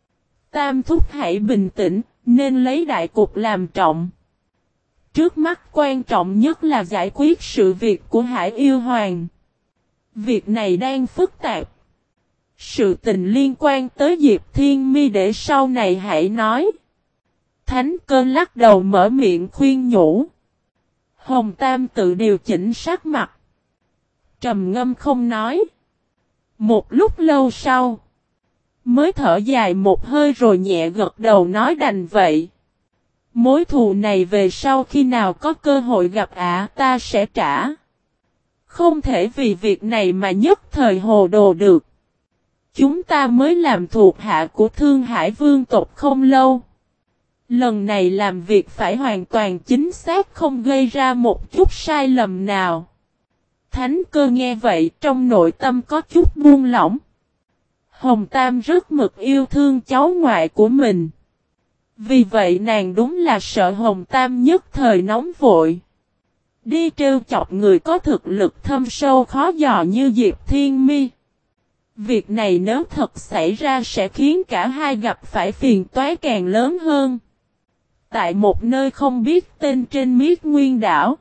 Tam thúc hãy bình tĩnh, nên lấy đại cục làm trọng. Trước mắt quan trọng nhất là giải quyết sự việc của Hải Yêu Hoàng. Việc này đang phức tạp. Sự tình liên quan tới Diệp Thiên Mi để sau này hãy nói. Thánh Cơ lắc đầu mở miệng khuyên nhủ. Hồng Tam tự điều chỉnh sắc mặt. Trầm ngâm không nói. Một lúc lâu sau, mới thở dài một hơi rồi nhẹ gật đầu nói đành vậy. Mối thù này về sau khi nào có cơ hội gặp ả ta sẽ trả. Không thể vì việc này mà nhất thời hồ đồ được. Chúng ta mới làm thuộc hạ của Thương Hải Vương tộc không lâu. Lần này làm việc phải hoàn toàn chính xác, không gây ra một chút sai lầm nào. Thánh Cơ nghe vậy trong nội tâm có chút buông lỏng. Hồng Tam rất mực yêu thương cháu ngoại của mình. Vì vậy nàng đúng là sợ Hồng Tam nhất thời nóng vội. Đi trêu chọc người có thực lực thâm sâu khó dò như Diệp Thiên Mi. Việc này nếu thật xảy ra sẽ khiến cả hai gặp phải phiền toái càng lớn hơn. Tại một nơi không biết tên trên Miết Nguyên đảo,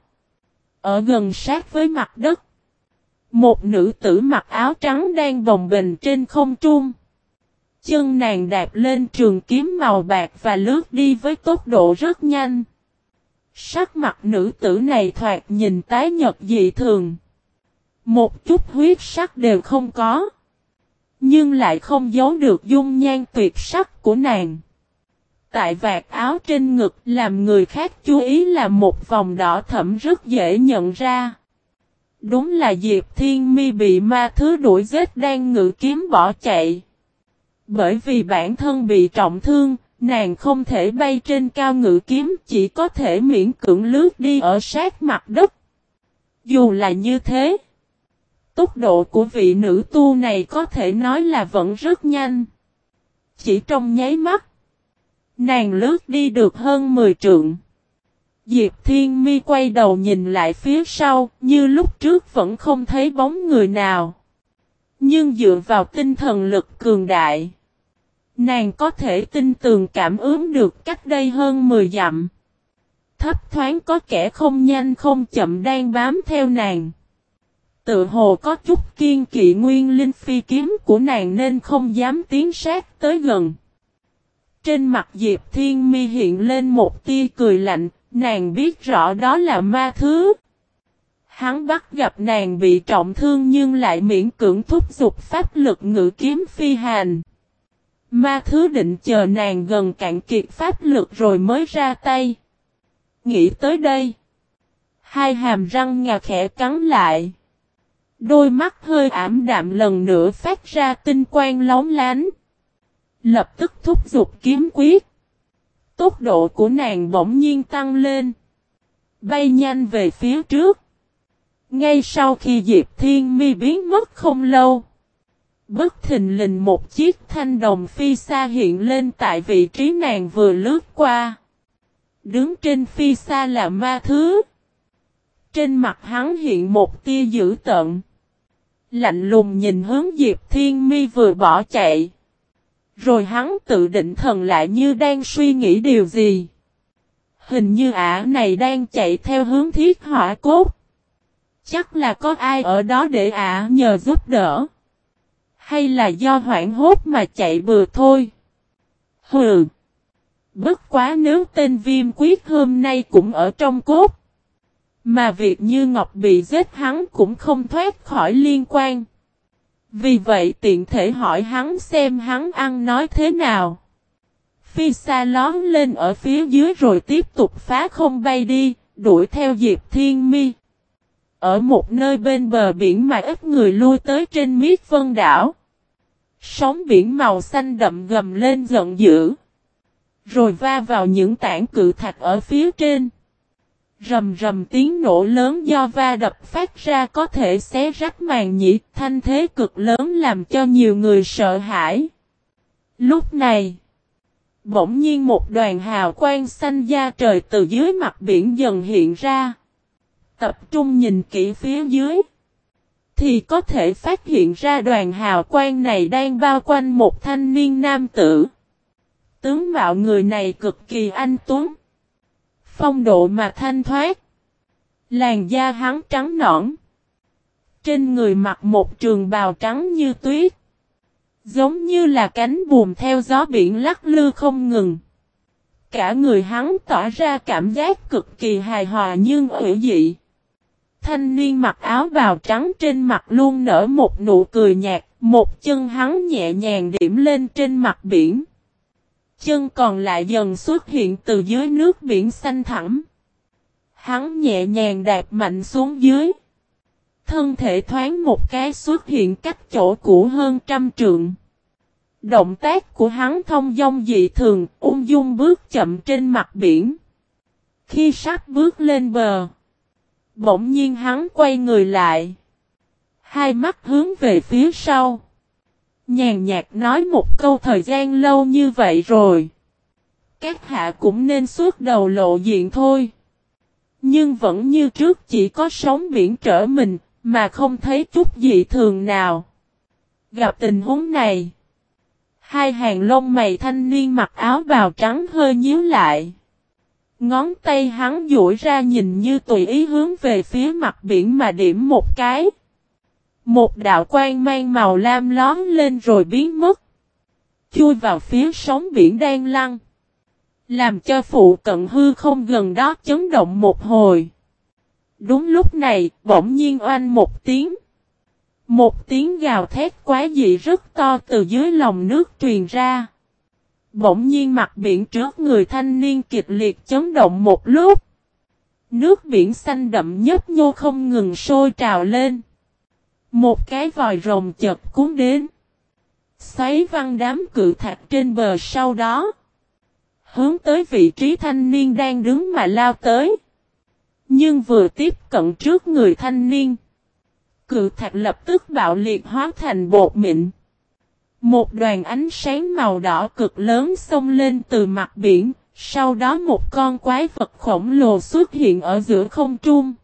ở gần sát với mặt đất, một nữ tử mặc áo trắng đang bồng bềnh trên không trung. Chân nàng đạp lên trường kiếm màu bạc và lướt đi với tốc độ rất nhanh. Sắc mặt nữ tử này thoạt nhìn tái nhợt dị thường. Một chút huyết sắc đều không có. Nhưng lại không giấu được dung nhan tuyệt sắc của nàng. Tại vạt áo trên ngực làm người khác chú ý là một vòng đỏ thẫm rất dễ nhận ra. Đúng là Diệp Thiên Mi bị ma thứ đuổi giết đang ngự kiếm bỏ chạy. Bởi vì bản thân bị trọng thương, nàng không thể bay trên cao ngự kiếm, chỉ có thể miễn cưỡng lướt đi ở sát mặt đất. Dù là như thế, tốc độ của vị nữ tu này có thể nói là vẫn rất nhanh. Chỉ trong nháy mắt, nàng lướt đi được hơn 10 trượng. Diệp Thiên Mi quay đầu nhìn lại phía sau, như lúc trước vẫn không thấy bóng người nào. Nhưng dựa vào tinh thần lực cường đại, nàng có thể tin tường cảm ứng được cách đây hơn 10 dặm. Thấp thoáng có kẻ không nhanh không chậm đang bám theo nàng. Tự hồ có chút kiên kỵ nguyên linh phi kiếm của nàng nên không dám tiến sát tới gần. Trên mặt Diệp Thiên Mi hiện lên một tia cười lạnh, nàng biết rõ đó là ma thứ. Hắn bắt gặp nàng bị trọng thương nhưng lại miễn cưỡng thúc giục pháp lực ngự kiếm phi hành. Ma thứ định chờ nàng gần cạn kiệt pháp lực rồi mới ra tay. Nghĩ tới đây, hai hàm răng ngà khẽ cắn lại. Đôi mắt hơi ảm đạm lần nữa phát ra tinh quang lóng lánh. Lập tức thúc giục kiếm quyết. Tốc độ của nàng bỗng nhiên tăng lên. Bay nhanh về phía trước. Ngay sau khi Diệp Thiên Mi biến mất không lâu, bất thình lình một chiếc thanh đồng phi xa hiện lên tại vị trí nàng vừa lướt qua. Đứng trên phi xa là ma thứ. Trên mặt hắn hiện một tia dữ tợn. Lạnh lùng nhìn hướng Diệp Thiên Mi vừa bỏ chạy. Rồi hắn tự định thần lại như đang suy nghĩ điều gì. Hình như ả này đang chạy theo hướng Thiết Hỏa Cốt. Chắc là có ai ở đó để ả nhờ giúp đỡ. Hay là do hoảng hốt mà chạy bừa thôi. Hừ. Bất quá nếu tên Viêm Quyết hôm nay cũng ở trong cốt. Mà việc Như Ngọc bị giết hắn cũng không thoát khỏi liên quan. Vì vậy tiện thể hỏi hắn xem hắn ăn nói thế nào. Phi xa lón lên ở phía dưới rồi tiếp tục phá không bay đi, đuổi theo Diệp Thiên Mi. Ở một nơi bên bờ biển mà ít người lui tới trên Miết Vân đảo. Sóng biển màu xanh đậm gầm lên giận dữ. Rồi va vào những tảng cự thạch ở phía trên. Rầm rầm tiếng nổ lớn do va đập phát ra có thể xé rách màn nhĩ, thanh thế cực lớn làm cho nhiều người sợ hãi. Lúc này, bỗng nhiên một đoàn hào quang xanh da trời từ dưới mặt biển dần hiện ra. Tập trung nhìn kỹ phía dưới, thì có thể phát hiện ra đoàn hào quang này đang bao quanh một thanh niên nam tử. Tướng mạo người này cực kỳ anh tuấn. Phong độ mà thanh thoát. Làn da hắn trắng nõn. Trên người mặc một trường bào trắng như tuyết. Giống như là cánh buồm theo gió biển lắc lư không ngừng. Cả người hắn tỏa ra cảm giác cực kỳ hài hòa nhưng ủy dị. Thanh niên mặc áo bào trắng trên mặt luôn nở một nụ cười nhạt, Một chân hắn nhẹ nhàng điểm lên trên mặt biển. Chân còn lại dần xuất hiện từ dưới nước biển xanh thẳm. Hắn nhẹ nhàng đạp mạnh xuống dưới. Thân thể thoáng một cái xuất hiện cách chỗ cũ hơn 100 trượng. Động tác của hắn thông dong dị thường, ung dung bước chậm trên mặt biển. Khi sắp bước lên bờ, bỗng nhiên hắn quay người lại. Hai mắt hướng về phía sau. Nhàn nhạt nói một câu thời gian lâu như vậy rồi. Các hạ cũng nên xuất đầu lộ diện thôi. Nhưng vẫn như trước chỉ có sóng biển trở mình, mà không thấy chút dị thường nào. Gặp tình huống này, hai hàng lông mày thanh niên mặc áo bào trắng hơi nhíu lại. Ngón tay hắn duỗi ra nhìn như tùy ý hướng về phía mặt biển mà điểm một cái. Một đạo quang mang màu lam lóm lên rồi biến mất. Chui vào phía sóng biển đang lăn. Làm cho phụ cận hư không gần đó chấn động một hồi. Đúng lúc này, bỗng nhiên oanh một tiếng. Một tiếng gào thét quá dị rất to từ dưới lòng nước truyền ra. Bỗng nhiên mặt biển trước người thanh niên kịch liệt chấn động một lúc. Nước biển xanh đậm nhấp nhô không ngừng sôi trào lên. Một cái vòi rồng chợt cuốn đến. Xoáy văng đám cự thạch trên bờ sau đó. Hướng tới vị trí thanh niên đang đứng mà lao tới. Nhưng vừa tiếp cận trước người thanh niên, cự thạch lập tức bạo liệt hóa thành bột mịn. Một đoàn ánh sáng màu đỏ cực lớn xông lên từ mặt biển, sau đó một con quái vật khổng lồ xuất hiện ở giữa không trung.